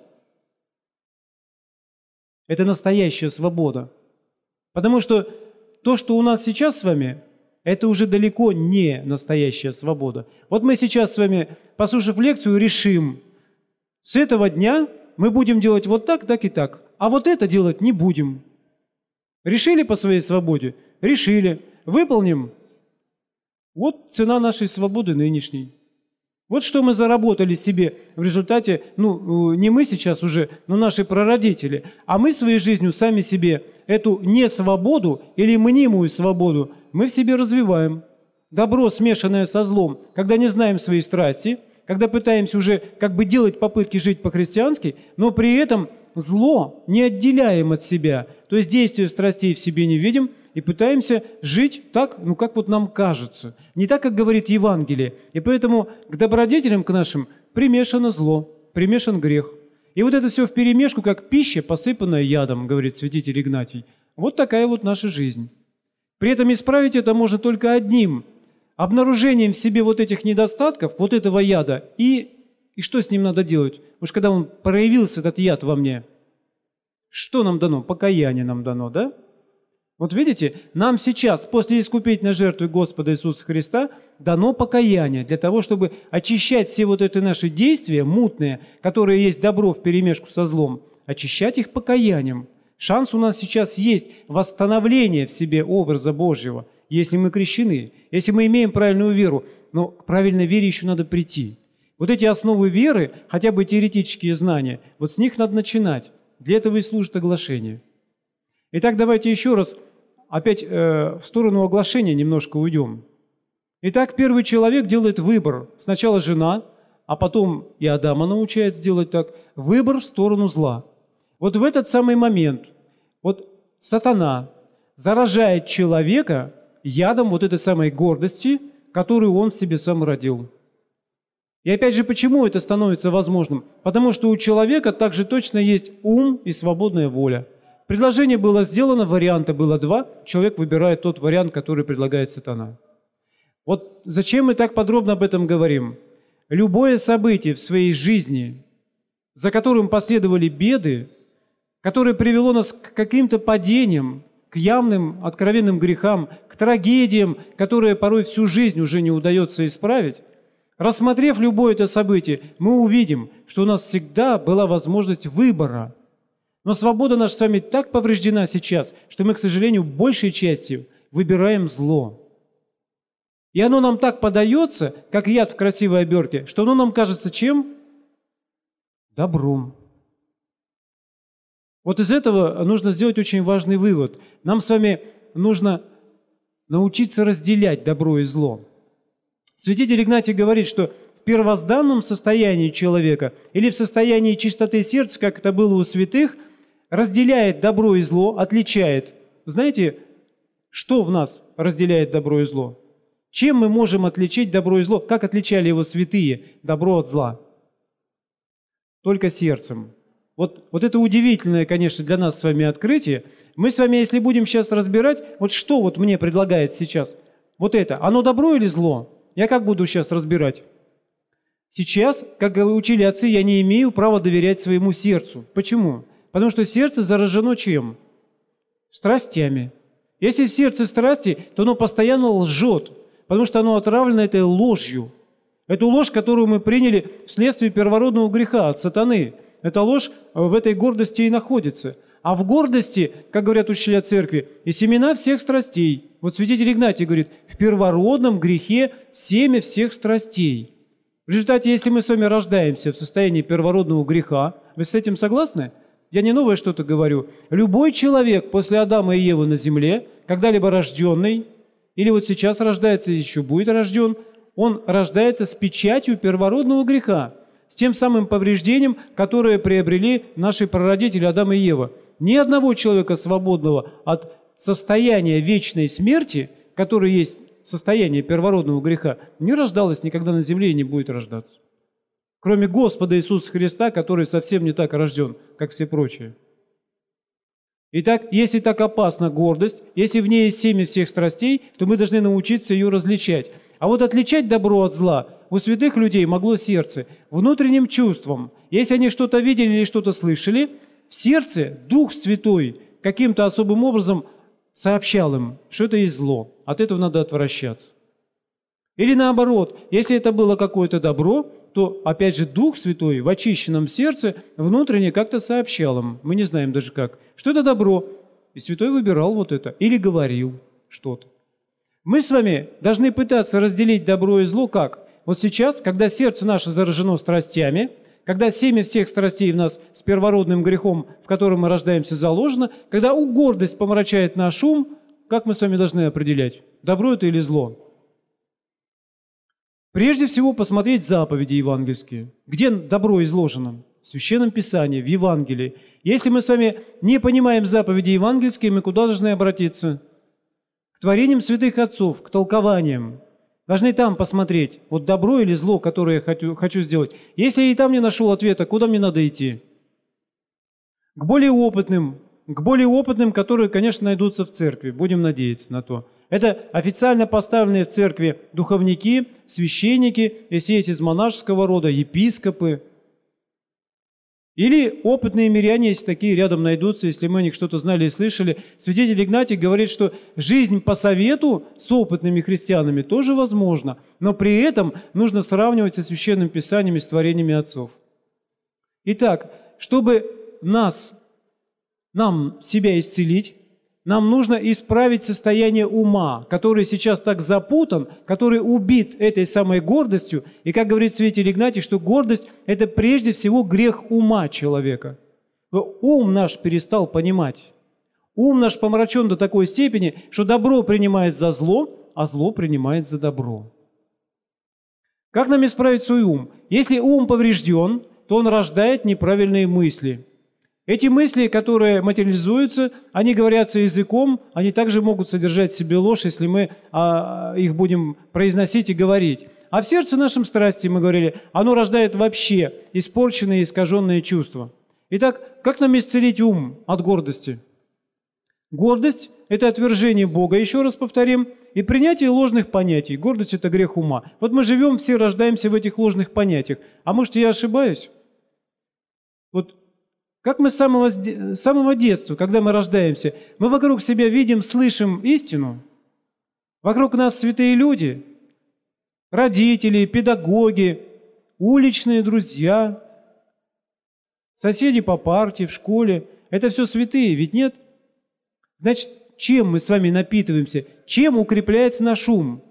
Это настоящая свобода. Потому что то, что у нас сейчас с вами, это уже далеко не настоящая свобода. Вот мы сейчас с вами, послушав лекцию, решим, с этого дня мы будем делать вот так, так и так, а вот это делать не будем. Решили по своей свободе? Решили. Выполним? Вот цена нашей свободы нынешней. Вот что мы заработали себе в результате, ну, не мы сейчас уже, но наши прародители, а мы своей жизнью сами себе эту несвободу или мнимую свободу мы в себе развиваем. Добро, смешанное со злом, когда не знаем свои страсти, когда пытаемся уже как бы делать попытки жить по-христиански, но при этом зло не отделяем от себя, то есть действия страстей в себе не видим, и пытаемся жить так, ну как вот нам кажется, не так, как говорит Евангелие. И поэтому к добродетелям, к нашим, примешано зло, примешан грех. И вот это все вперемешку, как пища, посыпанная ядом, говорит святитель Игнатий. Вот такая вот наша жизнь. При этом исправить это можно только одним – обнаружением в себе вот этих недостатков, вот этого яда. И, и что с ним надо делать? Уж когда он проявился, этот яд во мне. Что нам дано? Покаяние нам дано, да? Вот видите, нам сейчас, после искупительной жертвы Господа Иисуса Христа, дано покаяние для того, чтобы очищать все вот эти наши действия мутные, которые есть добро вперемешку со злом, очищать их покаянием. Шанс у нас сейчас есть восстановление в себе образа Божьего, если мы крещены, если мы имеем правильную веру. Но к правильной вере еще надо прийти. Вот эти основы веры, хотя бы теоретические знания, вот с них надо начинать. Для этого и служит оглашение. Итак, давайте еще раз опять э, в сторону оглашения немножко уйдем. Итак, первый человек делает выбор. Сначала жена, а потом и Адама научает сделать так. Выбор в сторону зла. Вот в этот самый момент вот сатана заражает человека ядом вот этой самой гордости, которую он в себе сам родил. И опять же, почему это становится возможным? Потому что у человека также точно есть ум и свободная воля. Предложение было сделано, варианта было два, человек выбирает тот вариант, который предлагает сатана. Вот зачем мы так подробно об этом говорим? Любое событие в своей жизни, за которым последовали беды, которое привело нас к каким-то падениям, к явным, откровенным грехам, к трагедиям, которые порой всю жизнь уже не удается исправить, рассмотрев любое это событие, мы увидим, что у нас всегда была возможность выбора. Но свобода наша с вами так повреждена сейчас, что мы, к сожалению, большей частью выбираем зло. И оно нам так подается, как яд в красивой обертке, что оно нам кажется чем? Добром. Вот из этого нужно сделать очень важный вывод. Нам с вами нужно научиться разделять добро и зло. Святитель Игнатий говорит, что в первозданном состоянии человека или в состоянии чистоты сердца, как это было у святых, разделяет добро и зло, отличает. Знаете, что в нас разделяет добро и зло? Чем мы можем отличить добро и зло? Как отличали его святые добро от зла? Только сердцем. Вот, вот это удивительное, конечно, для нас с вами открытие. Мы с вами, если будем сейчас разбирать, вот что вот мне предлагает сейчас, вот это, оно добро или зло? Я как буду сейчас разбирать? Сейчас, как учили отцы, я не имею права доверять своему сердцу. Почему? Потому что сердце заражено чем? Страстями. Если в сердце страсти, то оно постоянно лжет, потому что оно отравлено этой ложью. Эту ложь, которую мы приняли вследствие первородного греха от сатаны. Эта ложь в этой гордости и находится. А в гордости, как говорят учителя церкви, и семена всех страстей. Вот святитель Игнатий говорит, в первородном грехе семя всех страстей. В результате, если мы с вами рождаемся в состоянии первородного греха, вы с этим согласны? Я не новое что-то говорю. Любой человек после Адама и Евы на земле, когда-либо рожденный, или вот сейчас рождается, еще будет рожден, он рождается с печатью первородного греха, с тем самым повреждением, которое приобрели наши прародители Адам и Ева. Ни одного человека свободного от состояния вечной смерти, которое есть состояние первородного греха, не рождалось никогда на земле и не будет рождаться. Кроме Господа Иисуса Христа, который совсем не так рожден, как все прочие. Итак, если так опасна гордость, если в ней есть семя всех страстей, то мы должны научиться ее различать. А вот отличать добро от зла у святых людей могло сердце, внутренним чувством. Если они что-то видели или что-то слышали, в сердце Дух Святой каким-то особым образом сообщал им, что это есть зло. От этого надо отвращаться. Или наоборот, если это было какое-то добро, то, опять же, Дух Святой в очищенном сердце внутренне как-то сообщал им, мы не знаем даже как, что это добро. И Святой выбирал вот это или говорил что-то. Мы с вами должны пытаться разделить добро и зло как? Вот сейчас, когда сердце наше заражено страстями, когда семя всех страстей в нас с первородным грехом, в котором мы рождаемся, заложено, когда у гордость помрачает наш ум, как мы с вами должны определять, добро это или зло? Прежде всего посмотреть заповеди евангельские. Где добро изложено? В Священном Писании, в Евангелии. Если мы с вами не понимаем заповеди евангельские, мы куда должны обратиться? К творениям святых отцов, к толкованиям. Должны там посмотреть, вот добро или зло, которое я хочу, хочу сделать. Если я и там не нашел ответа, куда мне надо идти? К более опытным, к более опытным, которые, конечно, найдутся в церкви. Будем надеяться на то. Это официально поставленные в церкви духовники, священники, если есть из монашеского рода, епископы. Или опытные миряне, если такие рядом найдутся, если мы о них что-то знали и слышали, святитель Игнатий говорит, что жизнь по совету с опытными христианами тоже возможна, но при этом нужно сравнивать со Священным Писанием и с творениями отцов. Итак, чтобы нас, нам себя исцелить, нам нужно исправить состояние ума, который сейчас так запутан, который убит этой самой гордостью. И как говорит святитель Игнатий, что гордость – это прежде всего грех ума человека. Ум наш перестал понимать. Ум наш помрачен до такой степени, что добро принимает за зло, а зло принимает за добро. Как нам исправить свой ум? Если ум поврежден, то он рождает неправильные мысли. Эти мысли, которые материализуются, они говорятся языком, они также могут содержать в себе ложь, если мы а, их будем произносить и говорить. А в сердце нашем страсти, мы говорили, оно рождает вообще испорченные и искаженные чувства. Итак, как нам исцелить ум от гордости? Гордость – это отвержение Бога, еще раз повторим, и принятие ложных понятий. Гордость – это грех ума. Вот мы живем, все рождаемся в этих ложных понятиях. А может, я ошибаюсь? Вот как мы с самого, с самого детства, когда мы рождаемся, мы вокруг себя видим, слышим истину. Вокруг нас святые люди, родители, педагоги, уличные друзья, соседи по партии, в школе. Это все святые, ведь нет? Значит, чем мы с вами напитываемся? Чем укрепляется наш ум?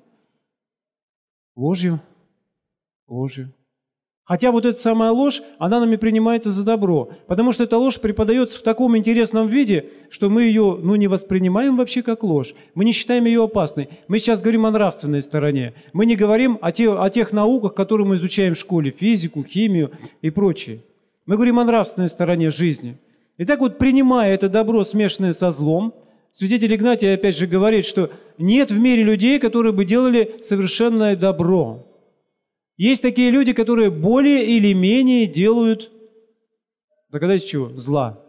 Ложью. Ложью. Хотя вот эта самая ложь, она нами принимается за добро, потому что эта ложь преподается в таком интересном виде, что мы ее ну, не воспринимаем вообще как ложь, мы не считаем ее опасной. Мы сейчас говорим о нравственной стороне, мы не говорим о, те, о тех науках, которые мы изучаем в школе, физику, химию и прочее. Мы говорим о нравственной стороне жизни. Итак, вот принимая это добро, смешанное со злом, святитель Игнатий опять же говорит, что нет в мире людей, которые бы делали совершенное добро. Есть такие люди, которые более или менее делают, догадайтесь чего, зла.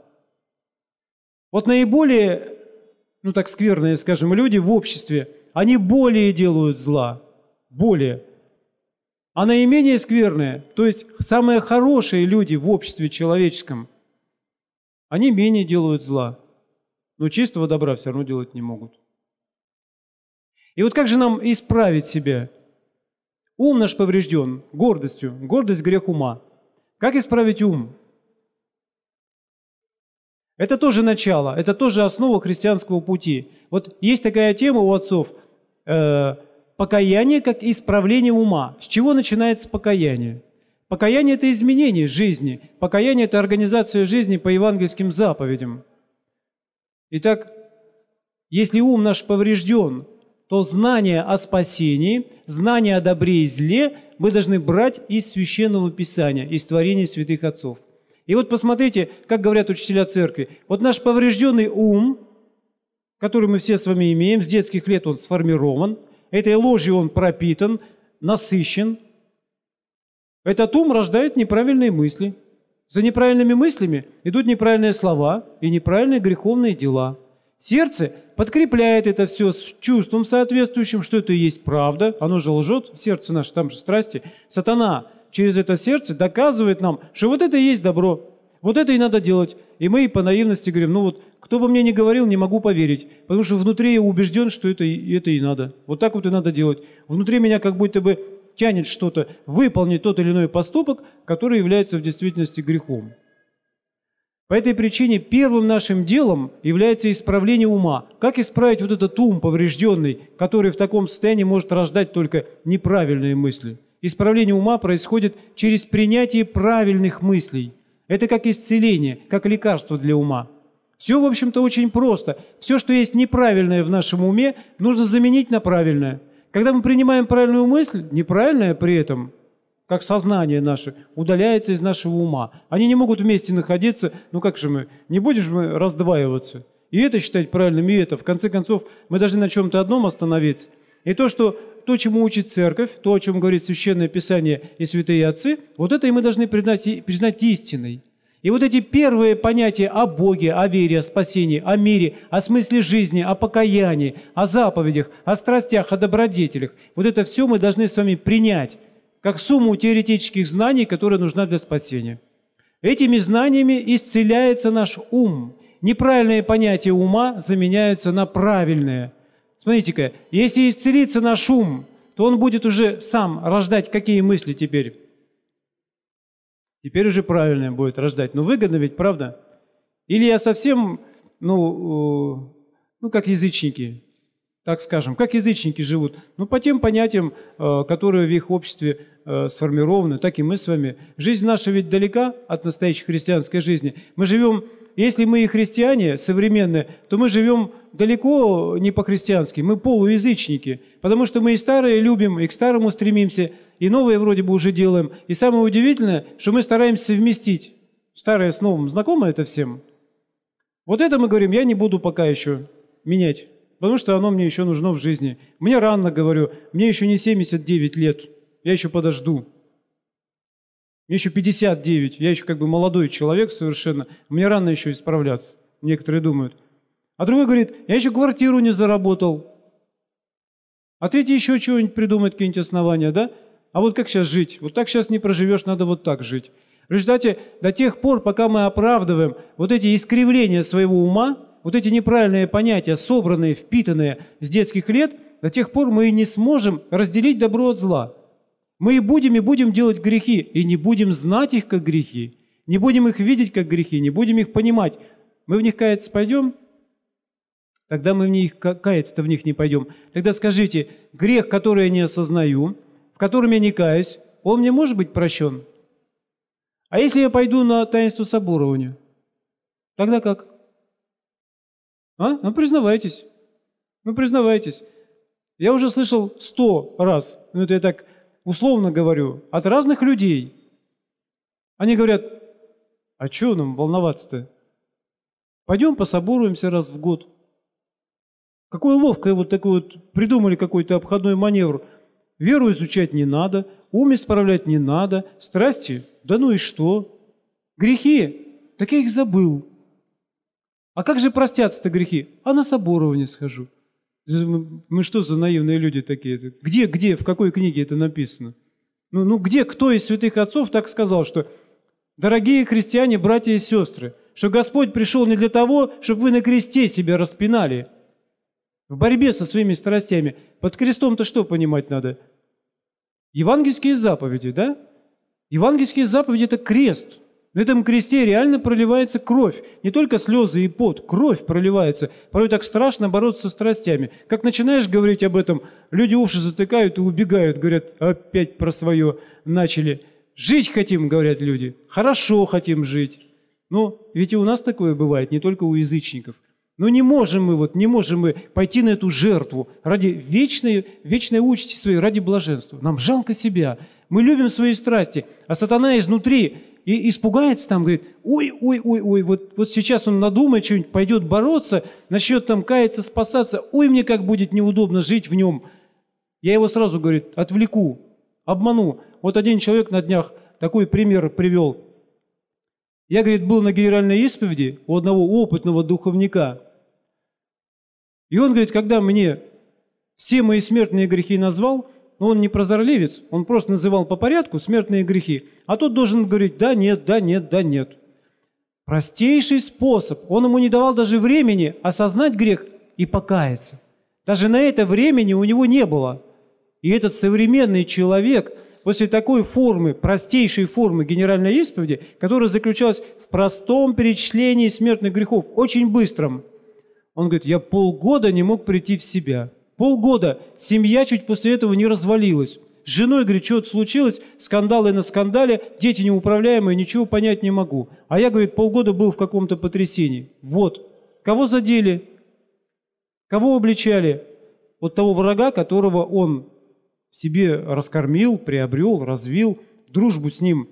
Вот наиболее, ну так скверные, скажем, люди в обществе, они более делают зла, более. А наименее скверные, то есть самые хорошие люди в обществе человеческом, они менее делают зла, но чистого добра все равно делать не могут. И вот как же нам исправить себя? Ум наш поврежден гордостью. Гордость – грех ума. Как исправить ум? Это тоже начало, это тоже основа христианского пути. Вот есть такая тема у отцов э, – покаяние как исправление ума. С чего начинается покаяние? Покаяние – это изменение жизни. Покаяние – это организация жизни по евангельским заповедям. Итак, если ум наш поврежден, то знание о спасении, знание о добре и зле мы должны брать из Священного Писания, из творений святых отцов. И вот посмотрите, как говорят учителя церкви. Вот наш поврежденный ум, который мы все с вами имеем, с детских лет он сформирован, этой ложью он пропитан, насыщен. Этот ум рождает неправильные мысли. За неправильными мыслями идут неправильные слова и неправильные греховные дела. Сердце подкрепляет это все с чувством соответствующим, что это и есть правда. Оно же лжет, сердце наше, там же страсти. Сатана через это сердце доказывает нам, что вот это и есть добро, вот это и надо делать. И мы по наивности говорим, ну вот, кто бы мне ни говорил, не могу поверить, потому что внутри я убежден, что это, это и надо. Вот так вот и надо делать. Внутри меня как будто бы тянет что-то, выполнить тот или иной поступок, который является в действительности грехом. По этой причине первым нашим делом является исправление ума. Как исправить вот этот ум поврежденный, который в таком состоянии может рождать только неправильные мысли? Исправление ума происходит через принятие правильных мыслей. Это как исцеление, как лекарство для ума. Все, в общем-то, очень просто. Все, что есть неправильное в нашем уме, нужно заменить на правильное. Когда мы принимаем правильную мысль, неправильное при этом, как сознание наше, удаляется из нашего ума. Они не могут вместе находиться, ну как же мы, не будем же мы раздваиваться. И это считать правильным, и это. В конце концов, мы должны на чем-то одном остановиться. И то, что, то, чему учит Церковь, то, о чем говорит Священное Писание и святые отцы, вот это и мы должны признать, признать истиной. И вот эти первые понятия о Боге, о вере, о спасении, о мире, о смысле жизни, о покаянии, о заповедях, о страстях, о добродетелях, вот это все мы должны с вами принять, как сумму теоретических знаний, которая нужна для спасения. Этими знаниями исцеляется наш ум. Неправильные понятия ума заменяются на правильные. Смотрите-ка, если исцелится наш ум, то он будет уже сам рождать какие мысли теперь? Теперь уже правильное будет рождать. Ну, выгодно ведь, правда? Или я совсем, ну, ну как язычники, так скажем, как язычники живут? Ну, по тем понятиям, которые в их обществе сформированы, так и мы с вами. Жизнь наша ведь далека от настоящей христианской жизни. Мы живем, если мы и христиане современные, то мы живем далеко не по-христиански, мы полуязычники, потому что мы и старое любим, и к старому стремимся, и новое вроде бы уже делаем. И самое удивительное, что мы стараемся совместить старое с новым. Знакомо это всем? Вот это мы говорим, я не буду пока еще менять, потому что оно мне еще нужно в жизни. Мне рано, говорю, мне еще не семьдесят девять лет, я еще подожду. Мне еще пятьдесят девять, я еще как бы молодой человек совершенно, мне рано еще исправляться, некоторые думают. А другой говорит, я еще квартиру не заработал. А третий еще чего-нибудь придумает, какие-нибудь основания, да? А вот как сейчас жить? Вот так сейчас не проживешь, надо вот так жить. В результате, до тех пор, пока мы оправдываем вот эти искривления своего ума, вот эти неправильные понятия, собранные, впитанные с детских лет, до тех пор мы и не сможем разделить добро от зла. Мы и будем, и будем делать грехи, и не будем знать их как грехи, не будем их видеть как грехи, не будем их понимать. Мы в них каяться пойдем? Тогда мы в них каяться-то в них не пойдем. Тогда скажите, грех, который я не осознаю, в котором я не каюсь, он мне может быть прощен? А если я пойду на таинство соборования, тогда как? А? Ну, признавайтесь. Ну, признавайтесь. Я уже слышал сто раз, ну, это я так условно говорю, от разных людей. Они говорят, а что нам волноваться-то? Пойдем пособоруемся раз в год. Какое ловкое вот такое вот придумали какой-то обходной маневр. Веру изучать не надо, ум исправлять не надо, страсти, да ну и что? Грехи, так я их забыл. А как же простятся-то грехи? А на соборование схожу. Мы что за наивные люди такие? Где, где, в какой книге это написано? Ну, ну где, кто из святых отцов так сказал, что дорогие христиане, братья и сестры, что Господь пришел не для того, чтобы вы на кресте себя распинали, в борьбе со своими страстями. Под крестом-то что понимать надо? Евангельские заповеди, да? Евангельские заповеди – это крест. На этом кресте реально проливается кровь. Не только слезы и пот, кровь проливается. Порой так страшно бороться со страстями. Как начинаешь говорить об этом, люди уши затыкают и убегают. Говорят, опять про свое начали. Жить хотим, говорят люди. Хорошо хотим жить. Но ведь и у нас такое бывает, не только у язычников. Но не можем мы, вот, не можем мы пойти на эту жертву ради вечной, вечной участи своей, ради блаженства. Нам жалко себя. Мы любим свои страсти, а сатана изнутри и испугается там, говорит, ой, ой, ой, ой, вот, вот сейчас он надумает что-нибудь, пойдет бороться, начнет там каяться, спасаться, ой, мне как будет неудобно жить в нем. Я его сразу, говорит, отвлеку, обману. Вот один человек на днях такой пример привел. Я, говорит, был на генеральной исповеди у одного опытного духовника. И он, говорит, когда мне все мои смертные грехи назвал, но он не прозорливец, он просто называл по порядку смертные грехи, а тот должен говорить «да, нет, да, нет, да, нет». Простейший способ. Он ему не давал даже времени осознать грех и покаяться. Даже на это времени у него не было. И этот современный человек после такой формы, простейшей формы генеральной исповеди, которая заключалась в простом перечислении смертных грехов, очень быстром, он говорит, я полгода не мог прийти в себя. Полгода. Семья чуть после этого не развалилась. С женой, говорит, что-то случилось, скандалы на скандале, дети неуправляемые, ничего понять не могу. А я, говорит, полгода был в каком-то потрясении. Вот. Кого задели? Кого обличали? Вот того врага, которого он себе раскормил, приобрел, развил, дружбу с ним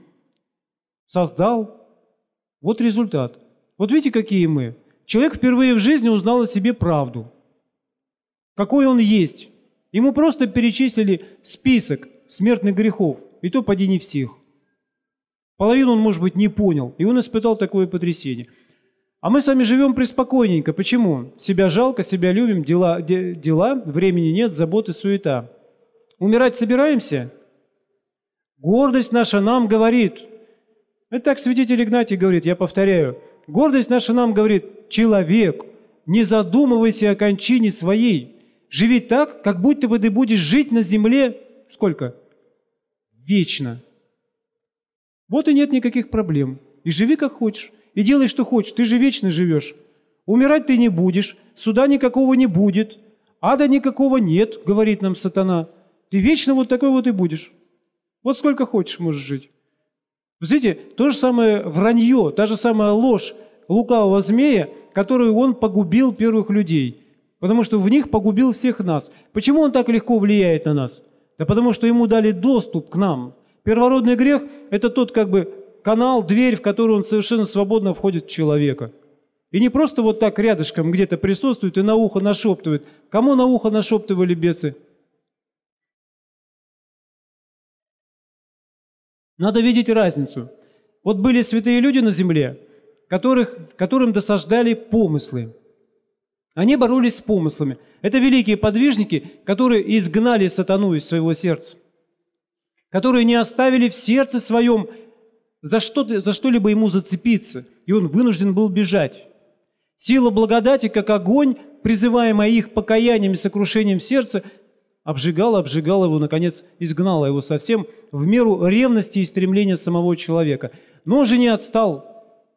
создал. Вот результат. Вот видите, какие мы. Человек впервые в жизни узнал о себе правду. Какой он есть. Ему просто перечислили список смертных грехов. И то поди не всех. Половину он, может быть, не понял. И он испытал такое потрясение. А мы с вами живем преспокойненько. Почему? Себя жалко, себя любим, дела, де, дела, времени нет, заботы, суета. Умирать собираемся? Гордость наша нам говорит, Это так святитель Игнатий говорит, я повторяю. Гордость наша нам говорит: человек, не задумывайся о кончине своей. Живи так, как будто бы ты будешь жить на земле сколько? Вечно. Вот и нет никаких проблем. И живи как хочешь, и делай, что хочешь. Ты же вечно живешь. Умирать ты не будешь, суда никакого не будет, ада никакого нет, говорит нам сатана. Ты вечно вот такой вот и будешь. Вот сколько хочешь можешь жить. Вы знаете, то же самое вранье, та же самая ложь лукавого змея, которую он погубил первых людей. Потому что в них погубил всех нас. Почему он так легко влияет на нас? Да потому что ему дали доступ к нам. Первородный грех – это тот как бы канал, дверь, в которую он совершенно свободно входит в человека. И не просто вот так рядышком где-то присутствует и на ухо нашептывает. Кому на ухо нашептывали бесы? Надо видеть разницу. Вот были святые люди на земле, которых, которым досаждали помыслы. Они боролись с помыслами. Это великие подвижники, которые изгнали сатану из своего сердца, которые не оставили в сердце своем за что-то, за что-либо ему зацепиться, и он вынужден был бежать. Сила благодати, как огонь, призываемая их покаянием и сокрушением сердца, обжигала, обжигала его, наконец, изгнала его совсем в меру ревности и стремления самого человека. Но он же не отстал.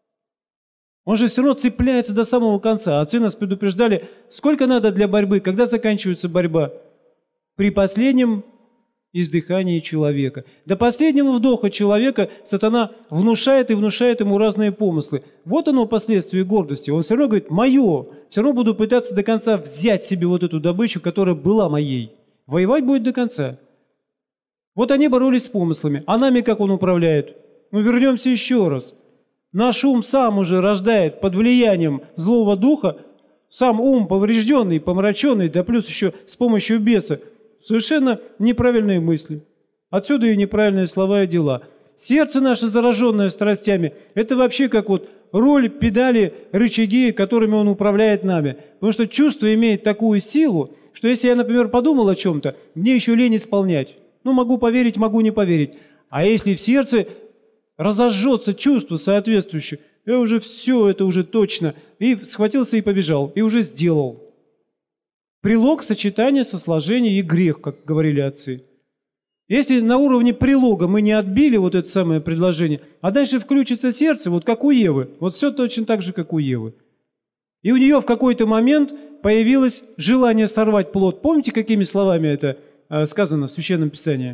Он же все равно цепляется до самого конца. Отцы нас предупреждали, сколько надо для борьбы, когда заканчивается борьба? При последнем издыхании человека. До последнего вдоха человека сатана внушает и внушает ему разные помыслы. Вот оно последствие гордости. Он все равно говорит: «Мое». Все равно буду пытаться до конца взять себе вот эту добычу, которая была моей. Воевать будет до конца. Вот они боролись с помыслами. А нами как он управляет? Ну, вернемся еще раз. Наш ум сам уже рождает под влиянием злого духа, сам ум поврежденный, помраченный, да плюс еще с помощью беса, совершенно неправильные мысли. Отсюда и неправильные слова и дела. Сердце наше, зараженное страстями, это вообще как вот роль, педали, рычаги, которыми он управляет нами. Потому что чувство имеет такую силу, что если я, например, подумал о чем-то, мне еще лень исполнять. Ну, могу поверить, могу не поверить. А если в сердце разожжется чувство соответствующее, я уже все, это уже точно, и схватился и побежал, и уже сделал. Прилог, сочетание, сосложение и грех, как говорили отцы. Если на уровне прилога мы не отбили вот это самое предложение, а дальше включится сердце, вот как у Евы, вот все точно так же, как у Евы. И у нее в какой-то момент появилось желание сорвать плод. Помните, какими словами это э, сказано в Священном Писании?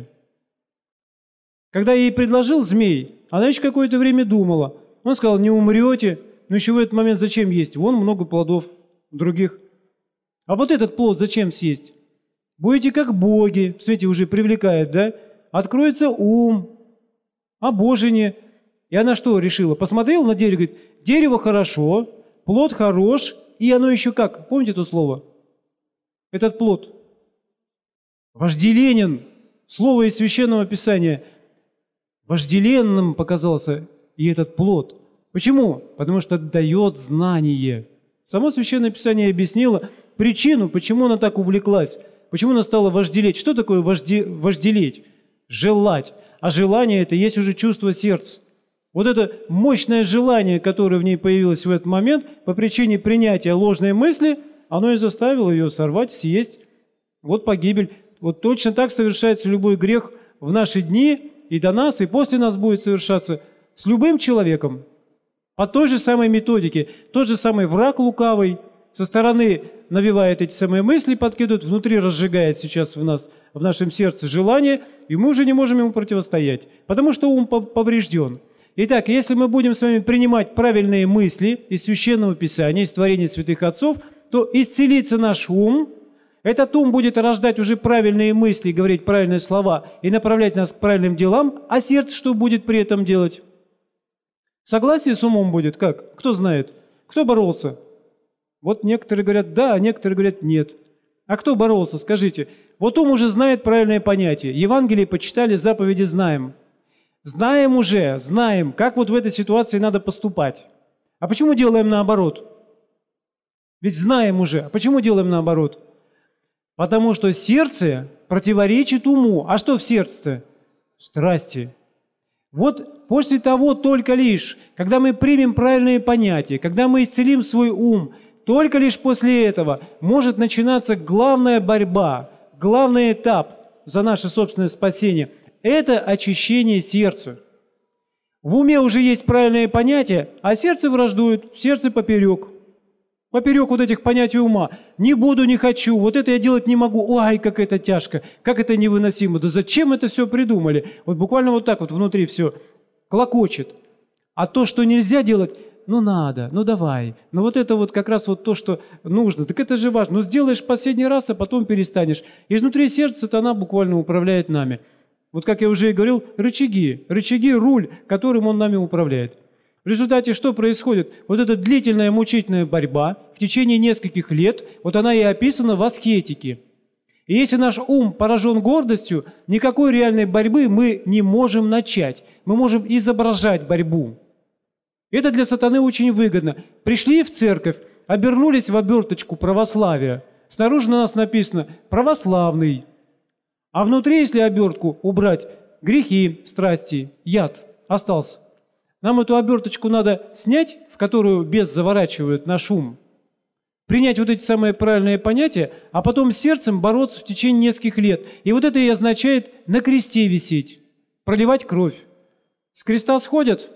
Когда ей предложил змей, она еще какое-то время думала. Он сказал: не умрете, но еще в этот момент зачем есть? Вон много плодов других. А вот этот плод зачем съесть? Будете как боги, в свете уже привлекает, да? Откроется ум, обожение. И она что решила? Посмотрела на дерево, говорит: дерево хорошо, плод хорош, и оно еще как? Помните это слово? Этот плод вожделенен. Слово из Священного Писания. Вожделенным показался и этот плод. Почему? Потому что дает знание. Само Священное Писание объяснило причину, почему она так увлеклась, почему она стала вожделеть. Что такое вожде... вожделеть? Желать. А желание – это есть уже чувство сердца. Вот это мощное желание, которое в ней появилось в этот момент, по причине принятия ложной мысли, оно и заставило ее сорвать, съесть. Вот погибель. Вот точно так совершается любой грех в наши дни, и до нас, и после нас будет совершаться с любым человеком. По той же самой методике, тот же самый враг лукавый со стороны навевает эти самые мысли, подкидывает, внутри разжигает сейчас в нас, в нашем сердце желание, и мы уже не можем ему противостоять, потому что ум поврежден. Итак, если мы будем с вами принимать правильные мысли из Священного Писания, из творения святых отцов, то исцелится наш ум. Этот ум будет рождать уже правильные мысли, говорить правильные слова и направлять нас к правильным делам, а сердце что будет при этом делать? Согласие с умом будет как? Кто знает? Кто боролся? Вот некоторые говорят да, а некоторые говорят нет. А кто боролся, скажите? Вот ум уже знает правильное понятие. Евангелие почитали, заповеди знаем. Знаем уже, знаем, как вот в этой ситуации надо поступать. А почему делаем наоборот? Ведь знаем уже. А почему делаем наоборот? Потому что сердце противоречит уму. А что в сердце-то? Страсти. Вот после того только лишь, когда мы примем правильные понятия, когда мы исцелим свой ум, только лишь после этого может начинаться главная борьба, главный этап за наше собственное спасение – это очищение сердца. В уме уже есть правильные понятия, а сердце враждует, сердце поперек. Поперек вот этих понятий ума. Не буду, не хочу, вот это я делать не могу. Ой, как это тяжко, как это невыносимо. Да зачем это все придумали? Вот буквально вот так вот внутри все клокочет. А то, что нельзя делать, ну надо, ну давай. Ну вот это вот как раз вот то, что нужно. Так это же важно. Ну сделаешь последний раз, а потом перестанешь. И изнутри сердца сатана буквально управляет нами. Вот как я уже и говорил, рычаги, рычаги, руль, которым он нами управляет. В результате что происходит? Вот эта длительная мучительная борьба в течение нескольких лет, вот она и описана в аскетике. И если наш ум поражен гордостью, никакой реальной борьбы мы не можем начать. Мы можем изображать борьбу. Это для сатаны очень выгодно. Пришли в церковь, обернулись в оберточку православия. Снаружи на нас написано «православный». А внутри, если обертку убрать, грехи, страсти, яд остался. Нам эту оберточку надо снять, в которую бес заворачивает наш ум, принять вот эти самые правильные понятия, а потом сердцем бороться в течение нескольких лет. И вот это и означает на кресте висеть, проливать кровь. С креста сходят,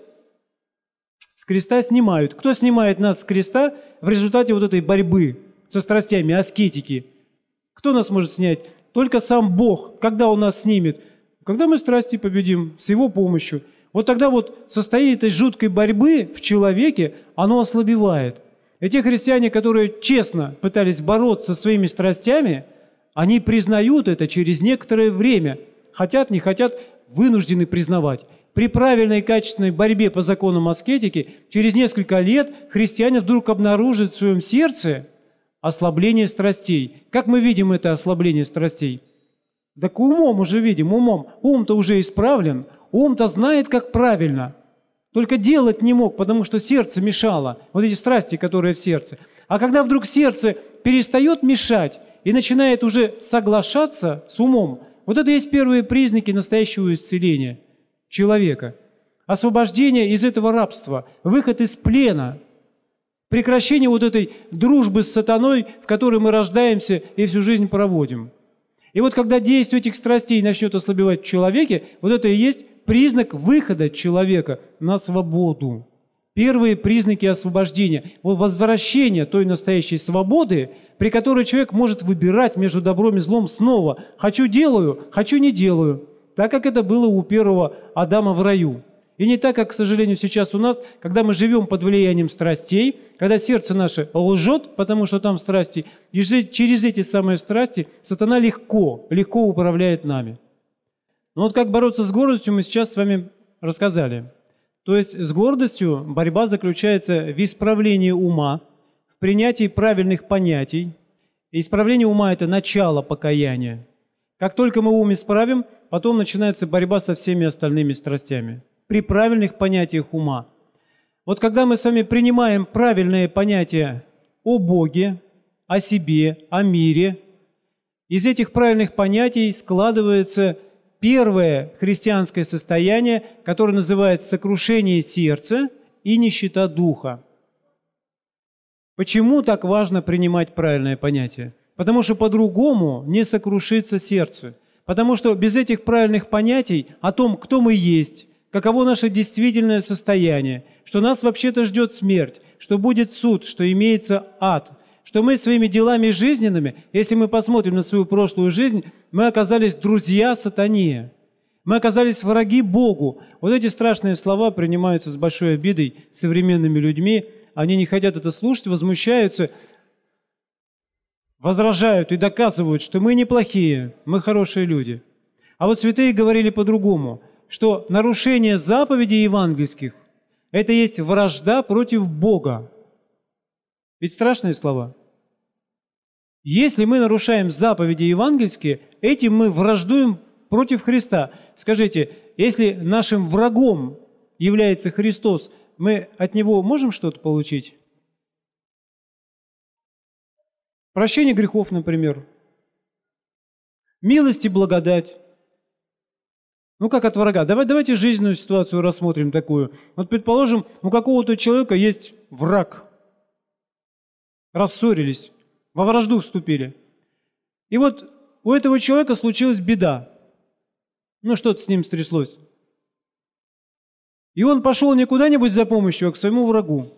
с креста снимают. Кто снимает нас с креста в результате вот этой борьбы со страстями, аскетики? Кто нас может снять? Только сам Бог. Когда Он нас снимет? Когда мы страсти победим, с Его помощью. Вот тогда вот состояние этой жуткой борьбы в человеке, оно ослабевает. И те христиане, которые честно пытались бороться со своими страстями, они признают это через некоторое время. Хотят, не хотят, вынуждены признавать. При правильной и качественной борьбе по законам аскетики через несколько лет христиане вдруг обнаружат в своем сердце ослабление страстей. Как мы видим это ослабление страстей? Так умом уже видим, умом. Ум-то уже исправлен, ум-то знает, как правильно. Только делать не мог, потому что сердце мешало. Вот эти страсти, которые в сердце. А когда вдруг сердце перестает мешать и начинает уже соглашаться с умом, вот это и есть первые признаки настоящего исцеления человека. Освобождение из этого рабства, выход из плена, прекращение вот этой дружбы с сатаной, в которой мы рождаемся и всю жизнь проводим. И вот когда действие этих страстей начнет ослабевать в человеке, вот это и есть признак выхода человека на свободу. Первые признаки освобождения, вот возвращение той настоящей свободы, при которой человек может выбирать между добром и злом снова. Хочу – делаю, хочу – не делаю. Так, как это было у первого Адама в раю. И не так, как, к сожалению, сейчас у нас, когда мы живем под влиянием страстей, когда сердце наше лжет, потому что там страсти, и через эти самые страсти сатана легко, легко управляет нами. Но вот как бороться с гордостью, мы сейчас с вами рассказали. То есть с гордостью борьба заключается в исправлении ума, в принятии правильных понятий. И исправление ума – это начало покаяния. Как только мы ум исправим, потом начинается борьба со всеми остальными страстями. При правильных понятиях ума. Вот когда мы с вами принимаем правильные понятия о Боге, о себе, о мире, из этих правильных понятий складывается первое христианское состояние, которое называется сокрушение сердца и нищета духа. Почему так важно принимать правильное понятие? Потому что по-другому не сокрушится сердце. Потому что без этих правильных понятий о том, кто мы есть, каково наше действительное состояние, что нас вообще-то ждет смерть, что будет суд, что имеется ад, что мы своими делами жизненными, если мы посмотрим на свою прошлую жизнь, мы оказались друзья сатане, мы оказались враги Богу. Вот эти страшные слова принимаются с большой обидой современными людьми, они не хотят это слушать, возмущаются, возражают и доказывают, что мы неплохие, мы хорошие люди. А вот святые говорили по-другому, что нарушение заповедей евангельских – это есть вражда против Бога. Ведь страшные слова. Если мы нарушаем заповеди евангельские, этим мы враждуем против Христа. Скажите, если нашим врагом является Христос, мы от Него можем что-то получить? Прощение грехов, например. Милость и благодать. Ну, как от врага? Давай, давайте жизненную ситуацию рассмотрим такую. Вот, предположим, у какого-то человека есть враг. Рассорились, во вражду вступили. И вот у этого человека случилась беда. Ну, что-то с ним стряслось. И он пошел не куда-нибудь за помощью, а к своему врагу.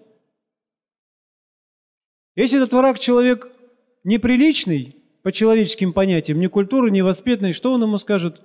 Если этот враг человек неприличный, по человеческим понятиям, ни культуры, ни воспитанный, что он ему скажет?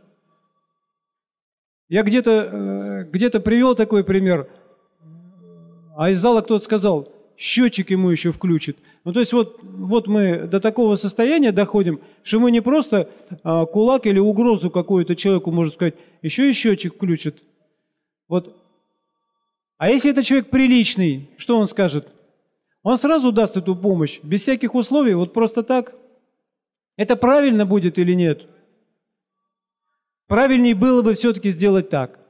Я где-то где-то привел такой пример, а из зала кто-то сказал, счетчик ему еще включит. Ну, то есть вот, вот мы до такого состояния доходим, что мы не просто а, кулак или угрозу какую-то человеку можем сказать, еще и счетчик включит. Вот. А если это человек приличный, что он скажет? Он сразу даст эту помощь, без всяких условий, вот просто так. Это правильно будет или нет? Правильнее было бы все-таки сделать так.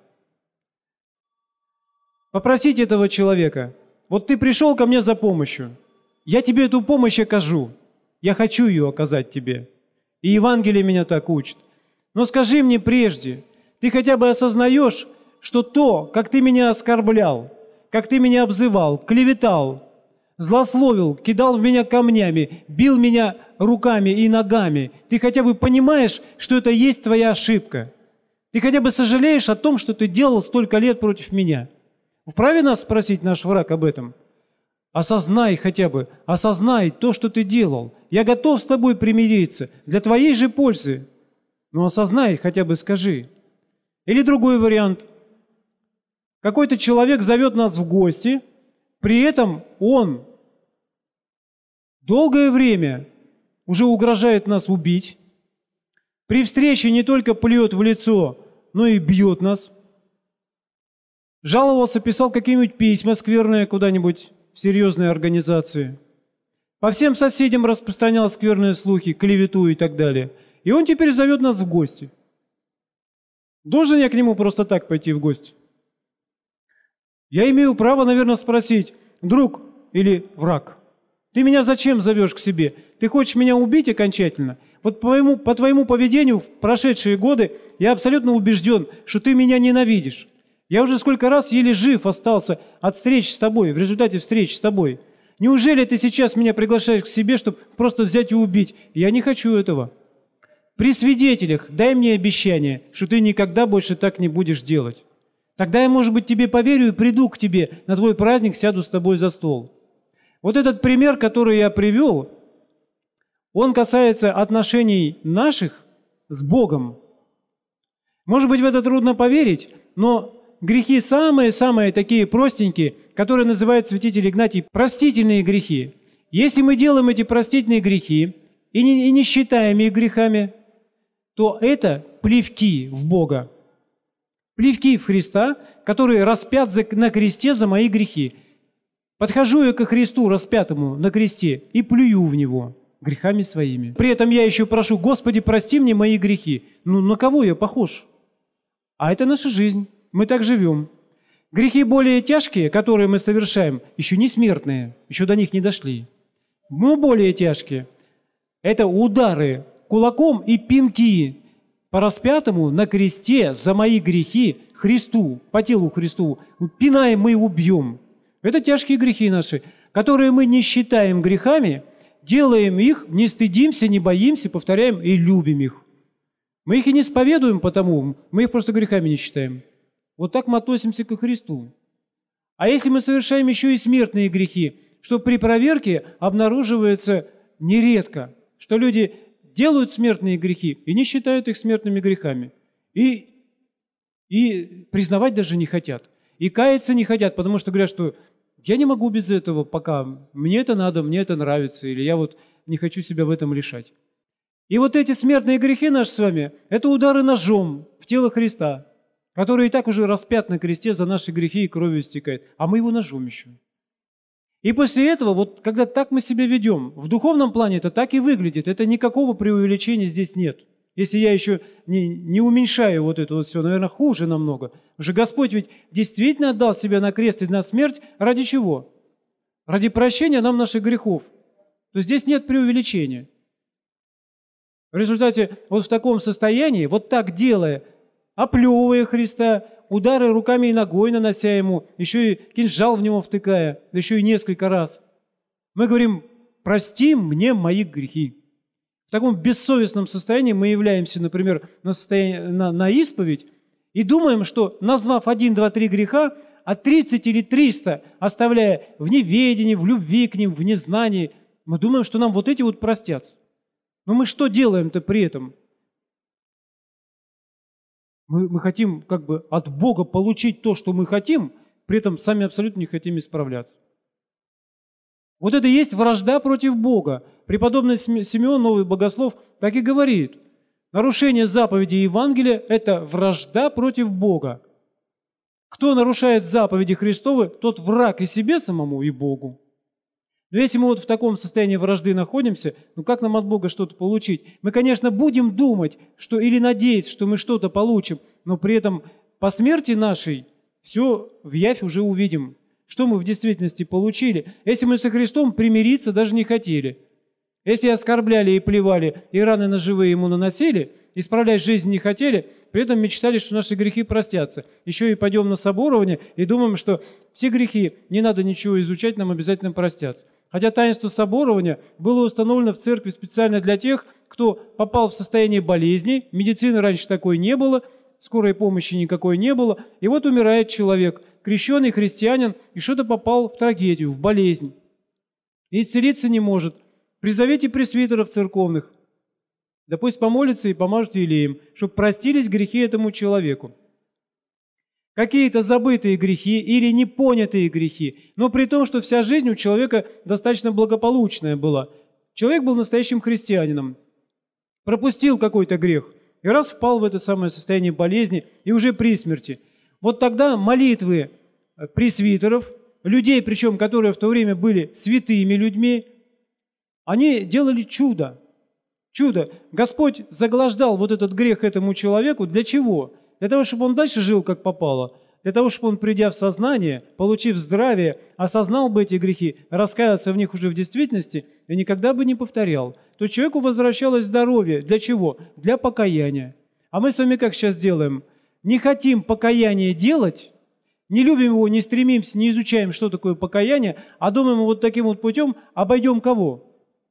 Попросить этого человека, вот ты пришел ко мне за помощью, я тебе эту помощь окажу, я хочу ее оказать тебе. И Евангелие меня так учит. Но скажи мне прежде, ты хотя бы осознаешь, что то, как ты меня оскорблял, как ты меня обзывал, клеветал, злословил, кидал в меня камнями, бил меня руками и ногами, ты хотя бы понимаешь, что это есть твоя ошибка? Ты хотя бы сожалеешь о том, что ты делал столько лет против меня? Вправе нас спросить наш враг об этом? Осознай хотя бы, осознай то, что ты делал. Я готов с тобой примириться для твоей же пользы. Но осознай, хотя бы скажи. Или другой вариант. Какой-то человек зовет нас в гости, при этом он долгое время уже угрожает нас убить. При встрече не только плюет в лицо, но и бьет нас. Жаловался, писал какие-нибудь письма скверные куда-нибудь в серьезные организации. По всем соседям распространял скверные слухи, клевету и так далее. И он теперь зовет нас в гости. Должен я к нему просто так пойти в гости? Я имею право, наверное, спросить, друг или враг, ты меня зачем зовешь к себе? Ты хочешь меня убить окончательно? Вот по твоему, по твоему поведению в прошедшие годы я абсолютно убежден, что ты меня ненавидишь. Я уже сколько раз еле жив остался от встреч с тобой, в результате встреч с тобой. Неужели ты сейчас меня приглашаешь к себе, чтобы просто взять и убить? Я не хочу этого. При свидетелях дай мне обещание, что ты никогда больше так не будешь делать. Тогда я, может быть, тебе поверю и приду к тебе на твой праздник, сяду с тобой за стол. Вот этот пример, который я привел, он касается отношений наших с Богом. Может быть, в это трудно поверить, но грехи самые-самые такие простенькие, которые называют святитель Игнатий простительные грехи. Если мы делаем эти простительные грехи и не, и не считаем их грехами, то это плевки в Бога. Плевки в Христа, который распят за, на кресте за мои грехи. Подхожу я ко Христу, распятому на кресте, и плюю в Него грехами своими. При этом я еще прошу, Господи, прости мне мои грехи. Ну, на кого я похож? А это наша жизнь. Мы так живем. Грехи более тяжкие, которые мы совершаем, еще не смертные, еще до них не дошли. Но более тяжкие. Это удары кулаком и пинки по распятому на кресте за мои грехи Христу, по телу Христу. Пинаем мы и убьем. Это тяжкие грехи наши, которые мы не считаем грехами, делаем их, не стыдимся, не боимся, повторяем и любим их. Мы их и не исповедуем потому, мы их просто грехами не считаем. Вот так мы относимся ко Христу. А если мы совершаем еще и смертные грехи, что при проверке обнаруживается нередко, что люди делают смертные грехи и не считают их смертными грехами. И, и признавать даже не хотят. И каяться не хотят, потому что говорят, что я не могу без этого пока, мне это надо, мне это нравится, или я вот не хочу себя в этом лишать. И вот эти смертные грехи наши с вами, это удары ножом в тело Христа, который и так уже распят на кресте за наши грехи и кровью истекает, а мы его ножом еще. И после этого, вот когда так мы себя ведем, в духовном плане это так и выглядит, это никакого преувеличения здесь нет. Если я еще не, не уменьшаю вот это вот все, наверное, хуже намного. Потому что Господь ведь действительно отдал себя на крест и на смерть ради чего? Ради прощения нам наших грехов. То есть здесь нет преувеличения. В результате вот в таком состоянии, вот так делая, оплевывая Христа, удары руками и ногой нанося Ему, еще и кинжал в Него втыкая, да еще и несколько раз. Мы говорим: «Прости мне мои грехи». В таком бессовестном состоянии мы являемся, например, на, состояние, на, на исповедь и думаем, что, назвав один, два, три греха, а тридцать или триста, оставляя в неведении, в любви к ним, в незнании, мы думаем, что нам вот эти вот простятся. Но мы что делаем-то при этом? Мы, мы хотим как бы от Бога получить то, что мы хотим, при этом сами абсолютно не хотим исправляться. Вот это и есть вражда против Бога. Преподобный Симеон, новый богослов, так и говорит. Нарушение заповедей Евангелия – это вражда против Бога. Кто нарушает заповеди Христовы, тот враг и себе самому, и Богу. Но если мы вот в таком состоянии вражды находимся, ну как нам от Бога что-то получить? Мы, конечно, будем думать, что или надеяться, что мы что-то получим, но при этом по смерти нашей все в явь уже увидим, что мы в действительности получили. Если мы со Христом примириться даже не хотели, если оскорбляли и плевали, и раны ножевые Ему наносили, исправлять жизнь не хотели, при этом мечтали, что наши грехи простятся. Еще и пойдем на соборование и думаем, что все грехи, не надо ничего изучать, нам обязательно простятся. Хотя таинство соборования было установлено в церкви специально для тех, кто попал в состояние болезни, медицины раньше такой не было, скорой помощи никакой не было, и вот умирает человек, крещеный христианин, и что-то попал в трагедию, в болезнь. И исцелиться не может. Призовите пресвитеров церковных, да пусть помолятся и помажут елеем, чтобы простились грехи этому человеку. Какие-то забытые грехи или непонятые грехи, но при том, что вся жизнь у человека достаточно благополучная была. Человек был настоящим христианином, пропустил какой-то грех и раз впал в это самое состояние болезни и уже при смерти. Вот тогда молитвы пресвитеров, людей, причем которые в то время были святыми людьми, они делали чудо. Чудо. Господь заглаждал вот этот грех этому человеку. Для чего? Для того, чтобы он дальше жил, как попало. Для того, чтобы он, придя в сознание, получив здравие, осознал бы эти грехи, раскаялся в них уже в действительности и никогда бы не повторял. То человеку возвращалось здоровье. Для чего? Для покаяния. А мы с вами как сейчас делаем? Не хотим покаяние делать, не любим его, не стремимся, не изучаем, что такое покаяние, а думаем вот таким вот путем обойдем кого?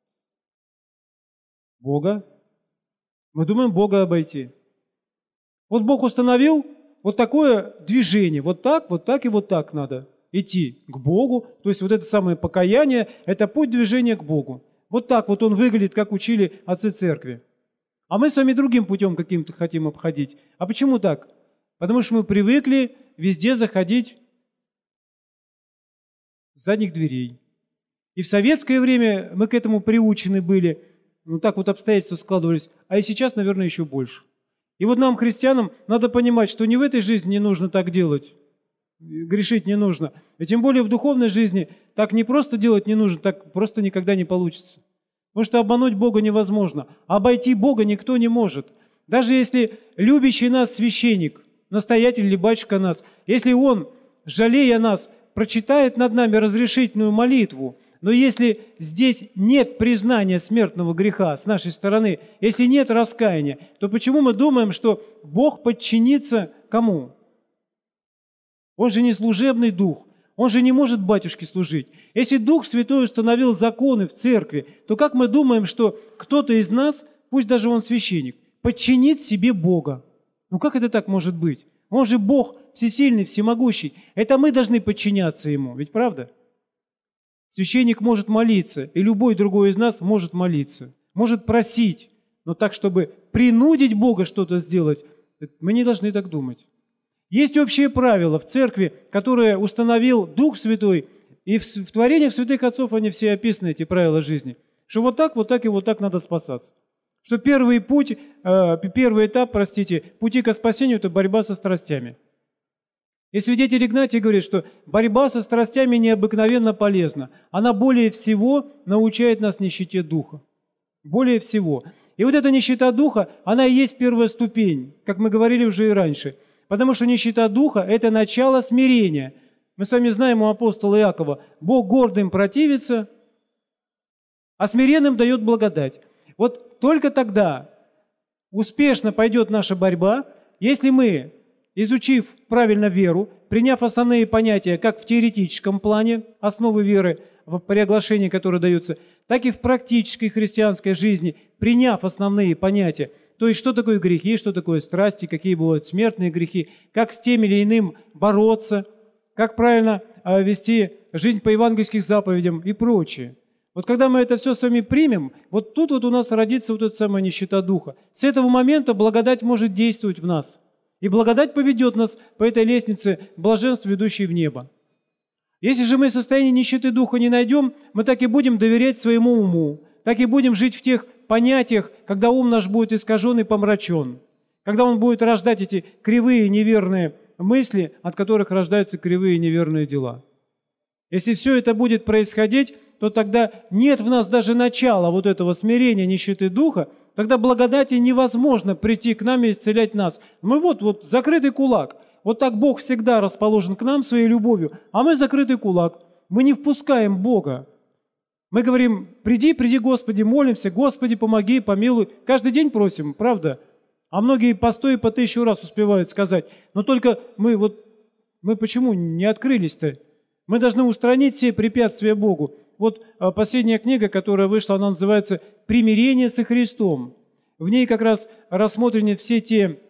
Бога. Мы думаем Бога обойти. Вот Бог установил вот такое движение. Вот так, вот так и вот так надо идти к Богу. То есть вот это самое покаяние – это путь движения к Богу. Вот так вот он выглядит, как учили отцы церкви. А мы с вами другим путем каким-то хотим обходить. А почему так? Потому что мы привыкли везде заходить с задних дверей. И в советское время мы к этому приучены были. Ну, так вот обстоятельства складывались, а и сейчас, наверное, еще больше. И вот нам, христианам, надо понимать, что не в этой жизни не нужно так делать, грешить не нужно. И тем более в духовной жизни так не просто делать не нужно, так просто никогда не получится. Потому что обмануть Бога невозможно, обойти Бога никто не может. Даже если любящий нас священник, настоятель или батюшка нас, если он, жалея нас, прочитает над нами разрешительную молитву, но если здесь нет признания смертного греха с нашей стороны, если нет раскаяния, то почему мы думаем, что Бог подчинится кому? Он же не служебный дух, он же не может батюшке служить. Если Дух Святой установил законы в церкви, то как мы думаем, что кто-то из нас, пусть даже он священник, подчинит себе Бога? Ну как это так может быть? Он же Бог всесильный, всемогущий. Это мы должны подчиняться Ему, ведь правда? Священник может молиться, и любой другой из нас может молиться, может просить, но так, чтобы принудить Бога что-то сделать, мы не должны так думать. Есть общее правило в церкви, которое установил Дух Святой, и в, в творениях святых отцов они все описаны, эти правила жизни, что вот так, вот так и вот так надо спасаться. Что первый путь, э, первый этап, простите, пути ко спасению – это борьба со страстями. И святитель Игнатий говорит, что борьба со страстями необыкновенно полезна. Она более всего научает нас нищете духа. Более всего. И вот эта нищета духа, она и есть первая ступень, как мы говорили уже и раньше. Потому что нищета духа – это начало смирения. Мы с вами знаем у апостола Иакова, Бог гордым противится, а смиренным дает благодать. Вот только тогда успешно пойдет наша борьба, если мы, изучив правильно веру, приняв основные понятия как в теоретическом плане, основы веры, при оглашении, которое дается, так и в практической христианской жизни, приняв основные понятия, то есть что такое грехи, что такое страсти, какие бывают смертные грехи, как с тем или иным бороться, как правильно вести жизнь по евангельским заповедям и прочее. Вот когда мы это все с вами примем, вот тут вот у нас родится вот эта самая нищета духа. С этого момента благодать может действовать в нас. И благодать поведет нас по этой лестнице блаженства, ведущей в небо. Если же мы состояние нищеты духа не найдем, мы так и будем доверять своему уму, так и будем жить в тех понятиях, когда ум наш будет искажен и помрачен, когда он будет рождать эти кривые неверные мысли, от которых рождаются кривые неверные дела. Если все это будет происходить, то тогда нет в нас даже начала вот этого смирения, нищеты духа, тогда благодати невозможно прийти к нам и исцелять нас. Мы вот, вот закрытый кулак. Вот так Бог всегда расположен к нам своей любовью, а мы закрытый кулак. Мы не впускаем Бога. Мы говорим: приди, приди, Господи, молимся, Господи, помоги, помилуй. Каждый день просим, правда? А многие по сто и по тысячу раз успевают сказать. Но только мы вот, мы почему не открылись-то? Мы должны устранить все препятствия Богу. Вот последняя книга, которая вышла, она называется «Примирение со Христом». В ней как раз рассмотрены все те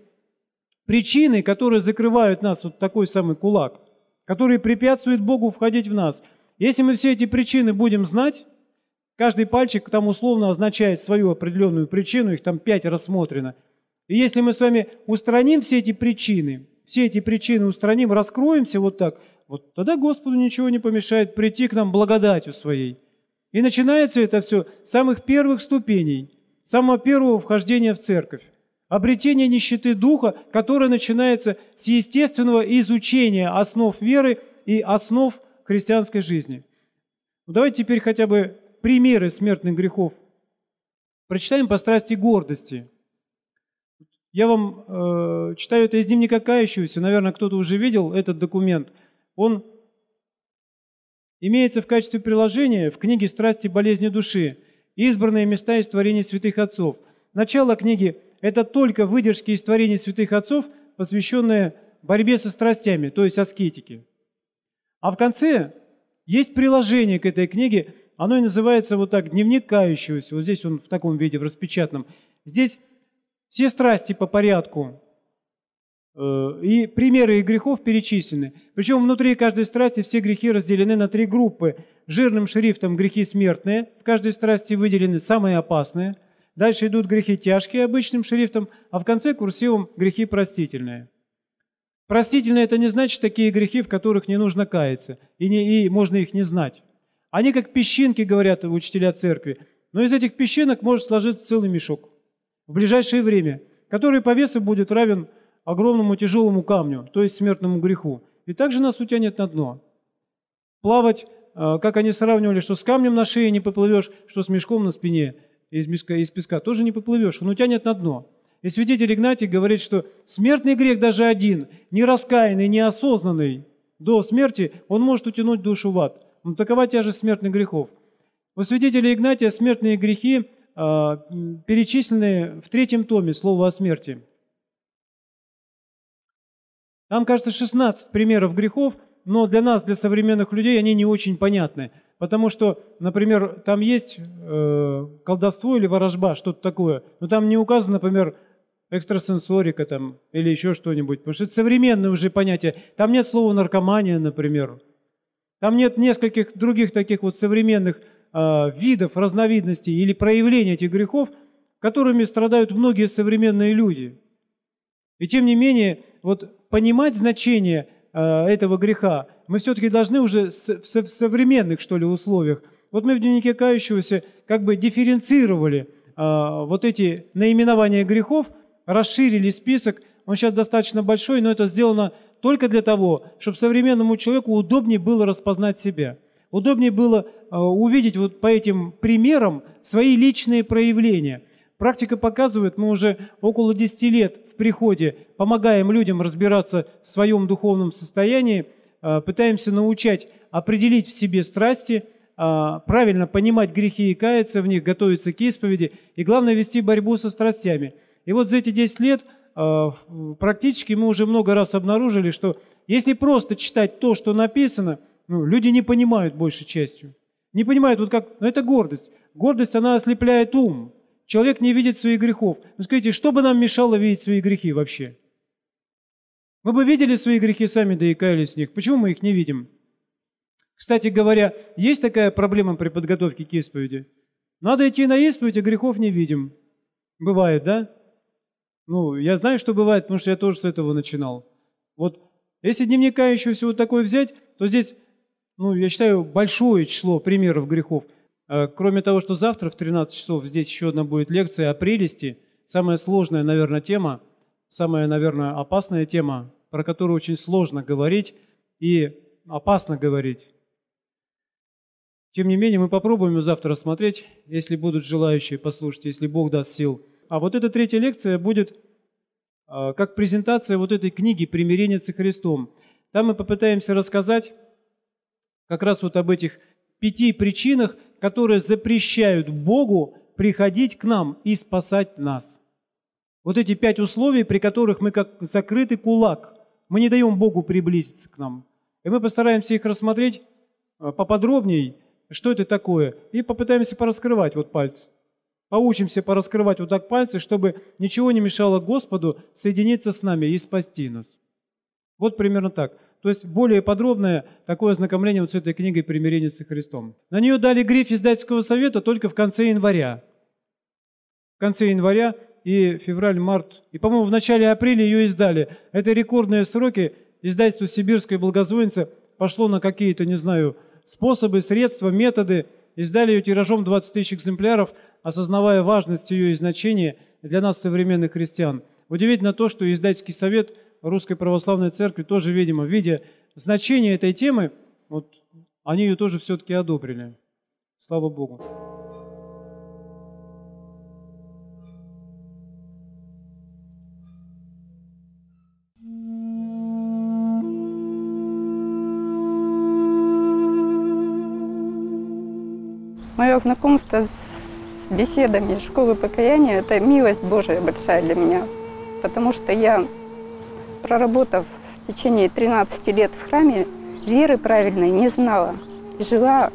причины, которые закрывают нас, вот такой самый кулак, которые препятствуют Богу входить в нас. Если мы все эти причины будем знать, каждый пальчик там условно означает свою определенную причину, их там пять рассмотрено. И если мы с вами устраним все эти причины, все эти причины устраним, раскроемся вот так, вот тогда Господу ничего не помешает прийти к нам благодатью своей. И начинается это все с самых первых ступеней, самого первого вхождения в церковь. Обретение нищеты духа, которое начинается с естественного изучения основ веры и основ христианской жизни. Ну, давайте теперь хотя бы примеры смертных грехов. Прочитаем по страсти гордости. Я вам э, читаю это из дневника кающегося, наверное, кто-то уже видел этот документ. Он имеется в качестве приложения в книге «Страсти болезни души. Избранные места из творений святых отцов». Начало книги – это только выдержки из творений святых отцов, посвященные борьбе со страстями, то есть аскетике. А в конце есть приложение к этой книге, оно и называется вот так «Дневник кающегося». Вот здесь он в таком виде, в распечатанном. Здесь все страсти по порядку и примеры их грехов перечислены. Причем внутри каждой страсти все грехи разделены на три группы. Жирным шрифтом грехи смертные, в каждой страсти выделены самые опасные. Дальше идут грехи тяжкие обычным шрифтом, а в конце курсивом грехи простительные. Простительные – это не значит такие грехи, в которых не нужно каяться, и, не, и можно их не знать. Они как песчинки, говорят учителя церкви, но из этих песчинок может сложиться целый мешок в ближайшее время, который по весу будет равен огромному тяжелому камню, то есть смертному греху. И также нас утянет на дно. Плавать, как они сравнивали, что с камнем на шее не поплывешь, что с мешком на спине из песка, из песка тоже не поплывешь, он утянет на дно. И святитель Игнатий говорит, что смертный грех даже один, не раскаянный, неосознанный до смерти, он может утянуть душу в ад. Но такова тяжесть смертных грехов. У святителя Игнатия смертные грехи э, перечислены в третьем томе «Слово о смерти». Там, кажется, шестнадцать примеров грехов, но для нас, для современных людей, они не очень понятны. Потому что, например, там есть э, колдовство или ворожба, что-то такое, но там не указано, например, экстрасенсорика там, или еще что-нибудь, потому что это современное уже понятие. Там нет слова наркомания, например. Там нет нескольких других таких вот современных э, видов, разновидностей или проявлений этих грехов, которыми страдают многие современные люди. И тем не менее, вот понимать значение э, этого греха мы все-таки должны уже с, в современных, что ли, условиях. Вот мы в дневнике кающегося как бы дифференцировали э, вот эти наименования грехов, расширили список. Он сейчас достаточно большой, но это сделано только для того, чтобы современному человеку удобнее было распознать себя. Удобнее было э, увидеть вот по этим примерам свои личные проявления. Практика показывает, мы уже около десяти лет в приходе помогаем людям разбираться в своем духовном состоянии, пытаемся научать определить в себе страсти, правильно понимать грехи и каяться в них, готовиться к исповеди, и главное вести борьбу со страстями. И вот за эти десять лет практически мы уже много раз обнаружили, что если просто читать то, что написано, ну, люди не понимают большей частью. Не понимают, вот как, ну это гордость. Гордость, она ослепляет ум. Человек не видит своих грехов. Ну скажите, что бы нам мешало видеть свои грехи вообще? Мы бы видели свои грехи сами, да и каялись в них. Почему мы их не видим? Кстати говоря, есть такая проблема при подготовке к исповеди. Надо идти на исповедь, а грехов не видим. Бывает, да? Ну, я знаю, что бывает, потому что я тоже с этого начинал. Вот если дневника еще всего такое взять, то здесь, ну, я считаю, большое число примеров грехов. Кроме того, что завтра в тринадцать часов здесь еще одна будет лекция о прелести. Самая сложная, наверное, тема, самая, наверное, опасная тема, про которую очень сложно говорить и опасно говорить. Тем не менее, мы попробуем ее завтра рассмотреть, если будут желающие послушать, если Бог даст сил. А вот эта третья лекция будет э, как презентация вот этой книги «Примирение со Христом». Там мы попытаемся рассказать как раз вот об этих пяти причинах, которые запрещают Богу приходить к нам и спасать нас. Вот эти пять условий, при которых мы как закрытый кулак, мы не даем Богу приблизиться к нам. И мы постараемся их рассмотреть поподробнее, что это такое, и попытаемся пораскрывать вот пальцы. Поучимся пораскрывать вот так пальцы, чтобы ничего не мешало Господу соединиться с нами и спасти нас. Вот примерно так. То есть более подробное такое ознакомление вот с этой книгой «Примирение со Христом». На нее дали гриф издательского совета только в конце января. В конце января и февраль, март. И, по-моему, в начале апреля ее издали. Это рекордные сроки. Издательство «Сибирская благозвонница» пошло на какие-то, не знаю, способы, средства, методы. Издали ее тиражом двадцать тысяч экземпляров, осознавая важность ее и значение для нас, современных христиан. Удивительно то, что издательский совет Русской Православной Церкви тоже, видимо, видя значение этой темы, вот, они ее тоже все-таки одобрили. Слава Богу. Мое знакомство с беседами школы покаяния – это милость Божия большая для меня, потому что я, проработав в течение тринадцати лет в храме, веры правильной не знала и жила,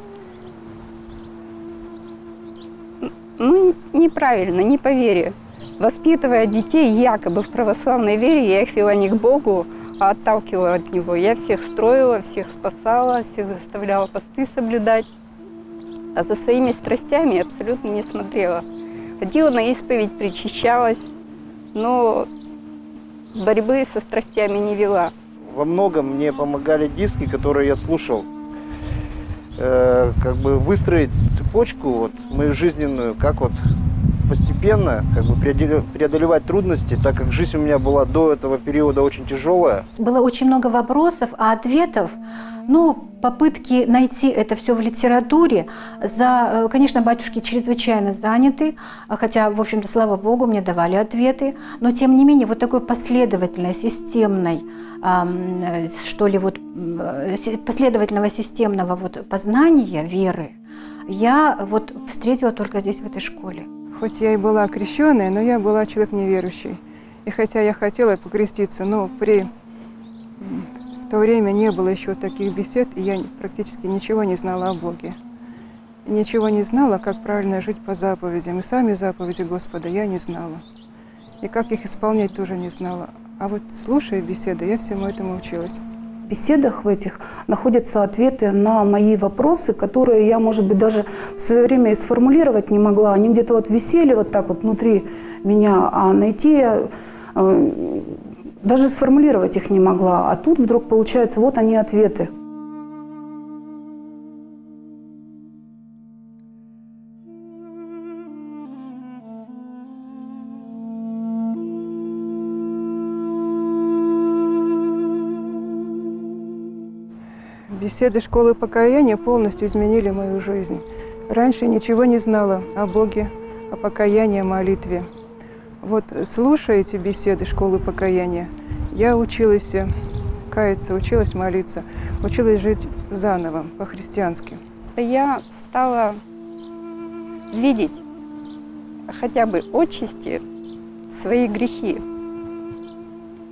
ну, неправильно, не по вере. Воспитывая детей якобы в православной вере, я их вела не к Богу, а отталкивала от Него. Я всех строила, всех спасала, всех заставляла посты соблюдать. А за своими страстями абсолютно не смотрела. Ходила на исповедь, причащалась, но борьбы со страстями не вела. Во многом мне помогали диски, которые я слушал. Э, как бы выстроить цепочку вот, мою жизненную, как вот постепенно как бы преодолевать трудности, так как жизнь у меня была до этого периода очень тяжелая. Было очень много вопросов, а ответов, ну, попытки найти это все в литературе, за, конечно, батюшки чрезвычайно заняты, хотя, в общем-то, слава Богу, мне давали ответы, но, тем не менее, вот такой последовательной, системной, что ли, вот, последовательного системного вот познания веры я вот встретила только здесь, в этой школе. Хоть я и была крещенная, но я была человек неверующий. И хотя я хотела покреститься, но при... в то время не было еще таких бесед, и я практически ничего не знала о Боге. Ничего не знала, как правильно жить по заповедям. И сами заповеди Господа я не знала. И как их исполнять тоже не знала. А вот слушая беседы, я всему этому училась. В беседах в этих находятся ответы на мои вопросы, которые я, может быть, даже в свое время и сформулировать не могла. Они где-то вот висели вот так вот внутри меня, а найти я э, даже сформулировать их не могла. А тут вдруг получается, вот они ответы. Беседы школы покаяния полностью изменили мою жизнь. Раньше ничего не знала о Боге, о покаянии, о молитве. Вот слушая эти беседы школы покаяния, я училась каяться, училась молиться, училась жить заново, по-христиански. Я стала видеть хотя бы отчасти свои грехи.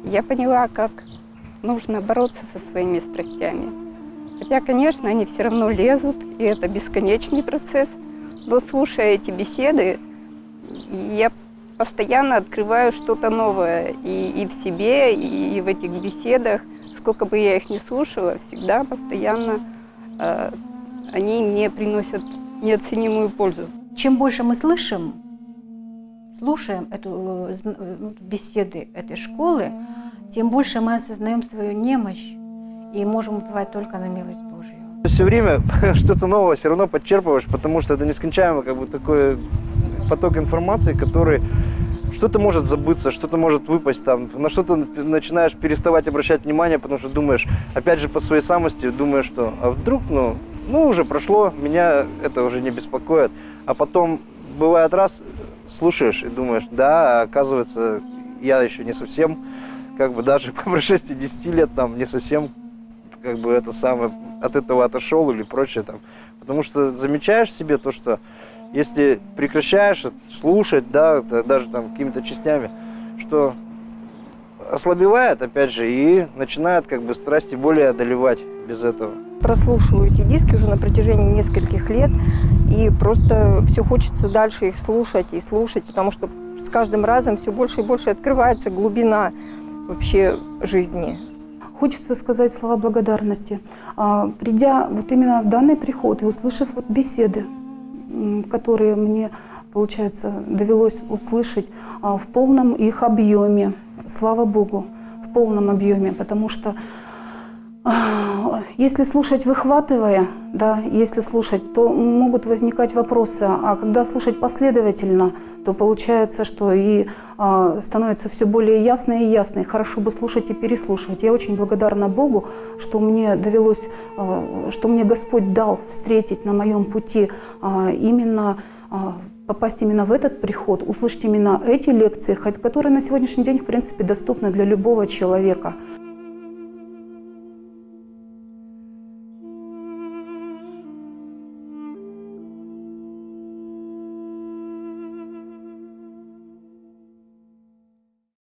Я поняла, как нужно бороться со своими страстями. Хотя, конечно, они все равно лезут, и это бесконечный процесс. Но слушая эти беседы, я постоянно открываю что-то новое и, и в себе, и, и в этих беседах. Сколько бы я их ни слушала, всегда, постоянно э, они мне приносят неоценимую пользу. Чем больше мы слышим, слушаем эту, беседы этой школы, тем больше мы осознаем свою немощь и можем уповать только на милость Божью. Все время что-то новое все равно подчерпываешь, потому что это нескончаемый как бы такой поток информации, который что-то может забыться, что-то может выпасть там, на что-то начинаешь переставать обращать внимание, потому что думаешь, опять же по своей самости, думаешь, что а вдруг, ну, ну уже прошло, меня это уже не беспокоит, а потом бывает раз слушаешь и думаешь, да, оказывается, я еще не совсем, как бы даже по прошествии десяти лет там не совсем, как бы это самое, от этого отошел или прочее там, потому что замечаешь в себе то, что если прекращаешь слушать, да, даже там какими-то частями, что ослабевает, опять же, и начинает как бы страсти более одолевать без этого. Прослушиваю эти диски уже на протяжении нескольких лет, и просто все хочется дальше их слушать и слушать, потому что с каждым разом все больше и больше открывается глубина вообще жизни. Хочется сказать слова благодарности. Придя вот именно в данный приход и услышав вот беседы, которые мне, получается, довелось услышать в полном их объеме. Слава Богу, в полном объеме, потому что если слушать выхватывая, да, если слушать, то могут возникать вопросы, а когда слушать последовательно, то получается, что и а, становится все более ясно и ясно, и хорошо бы слушать и переслушивать. Я очень благодарна Богу, что мне довелось, а, что мне Господь дал встретить на моем пути а, именно а, попасть именно в этот приход, услышать именно эти лекции, которые на сегодняшний день, в принципе, доступны для любого человека.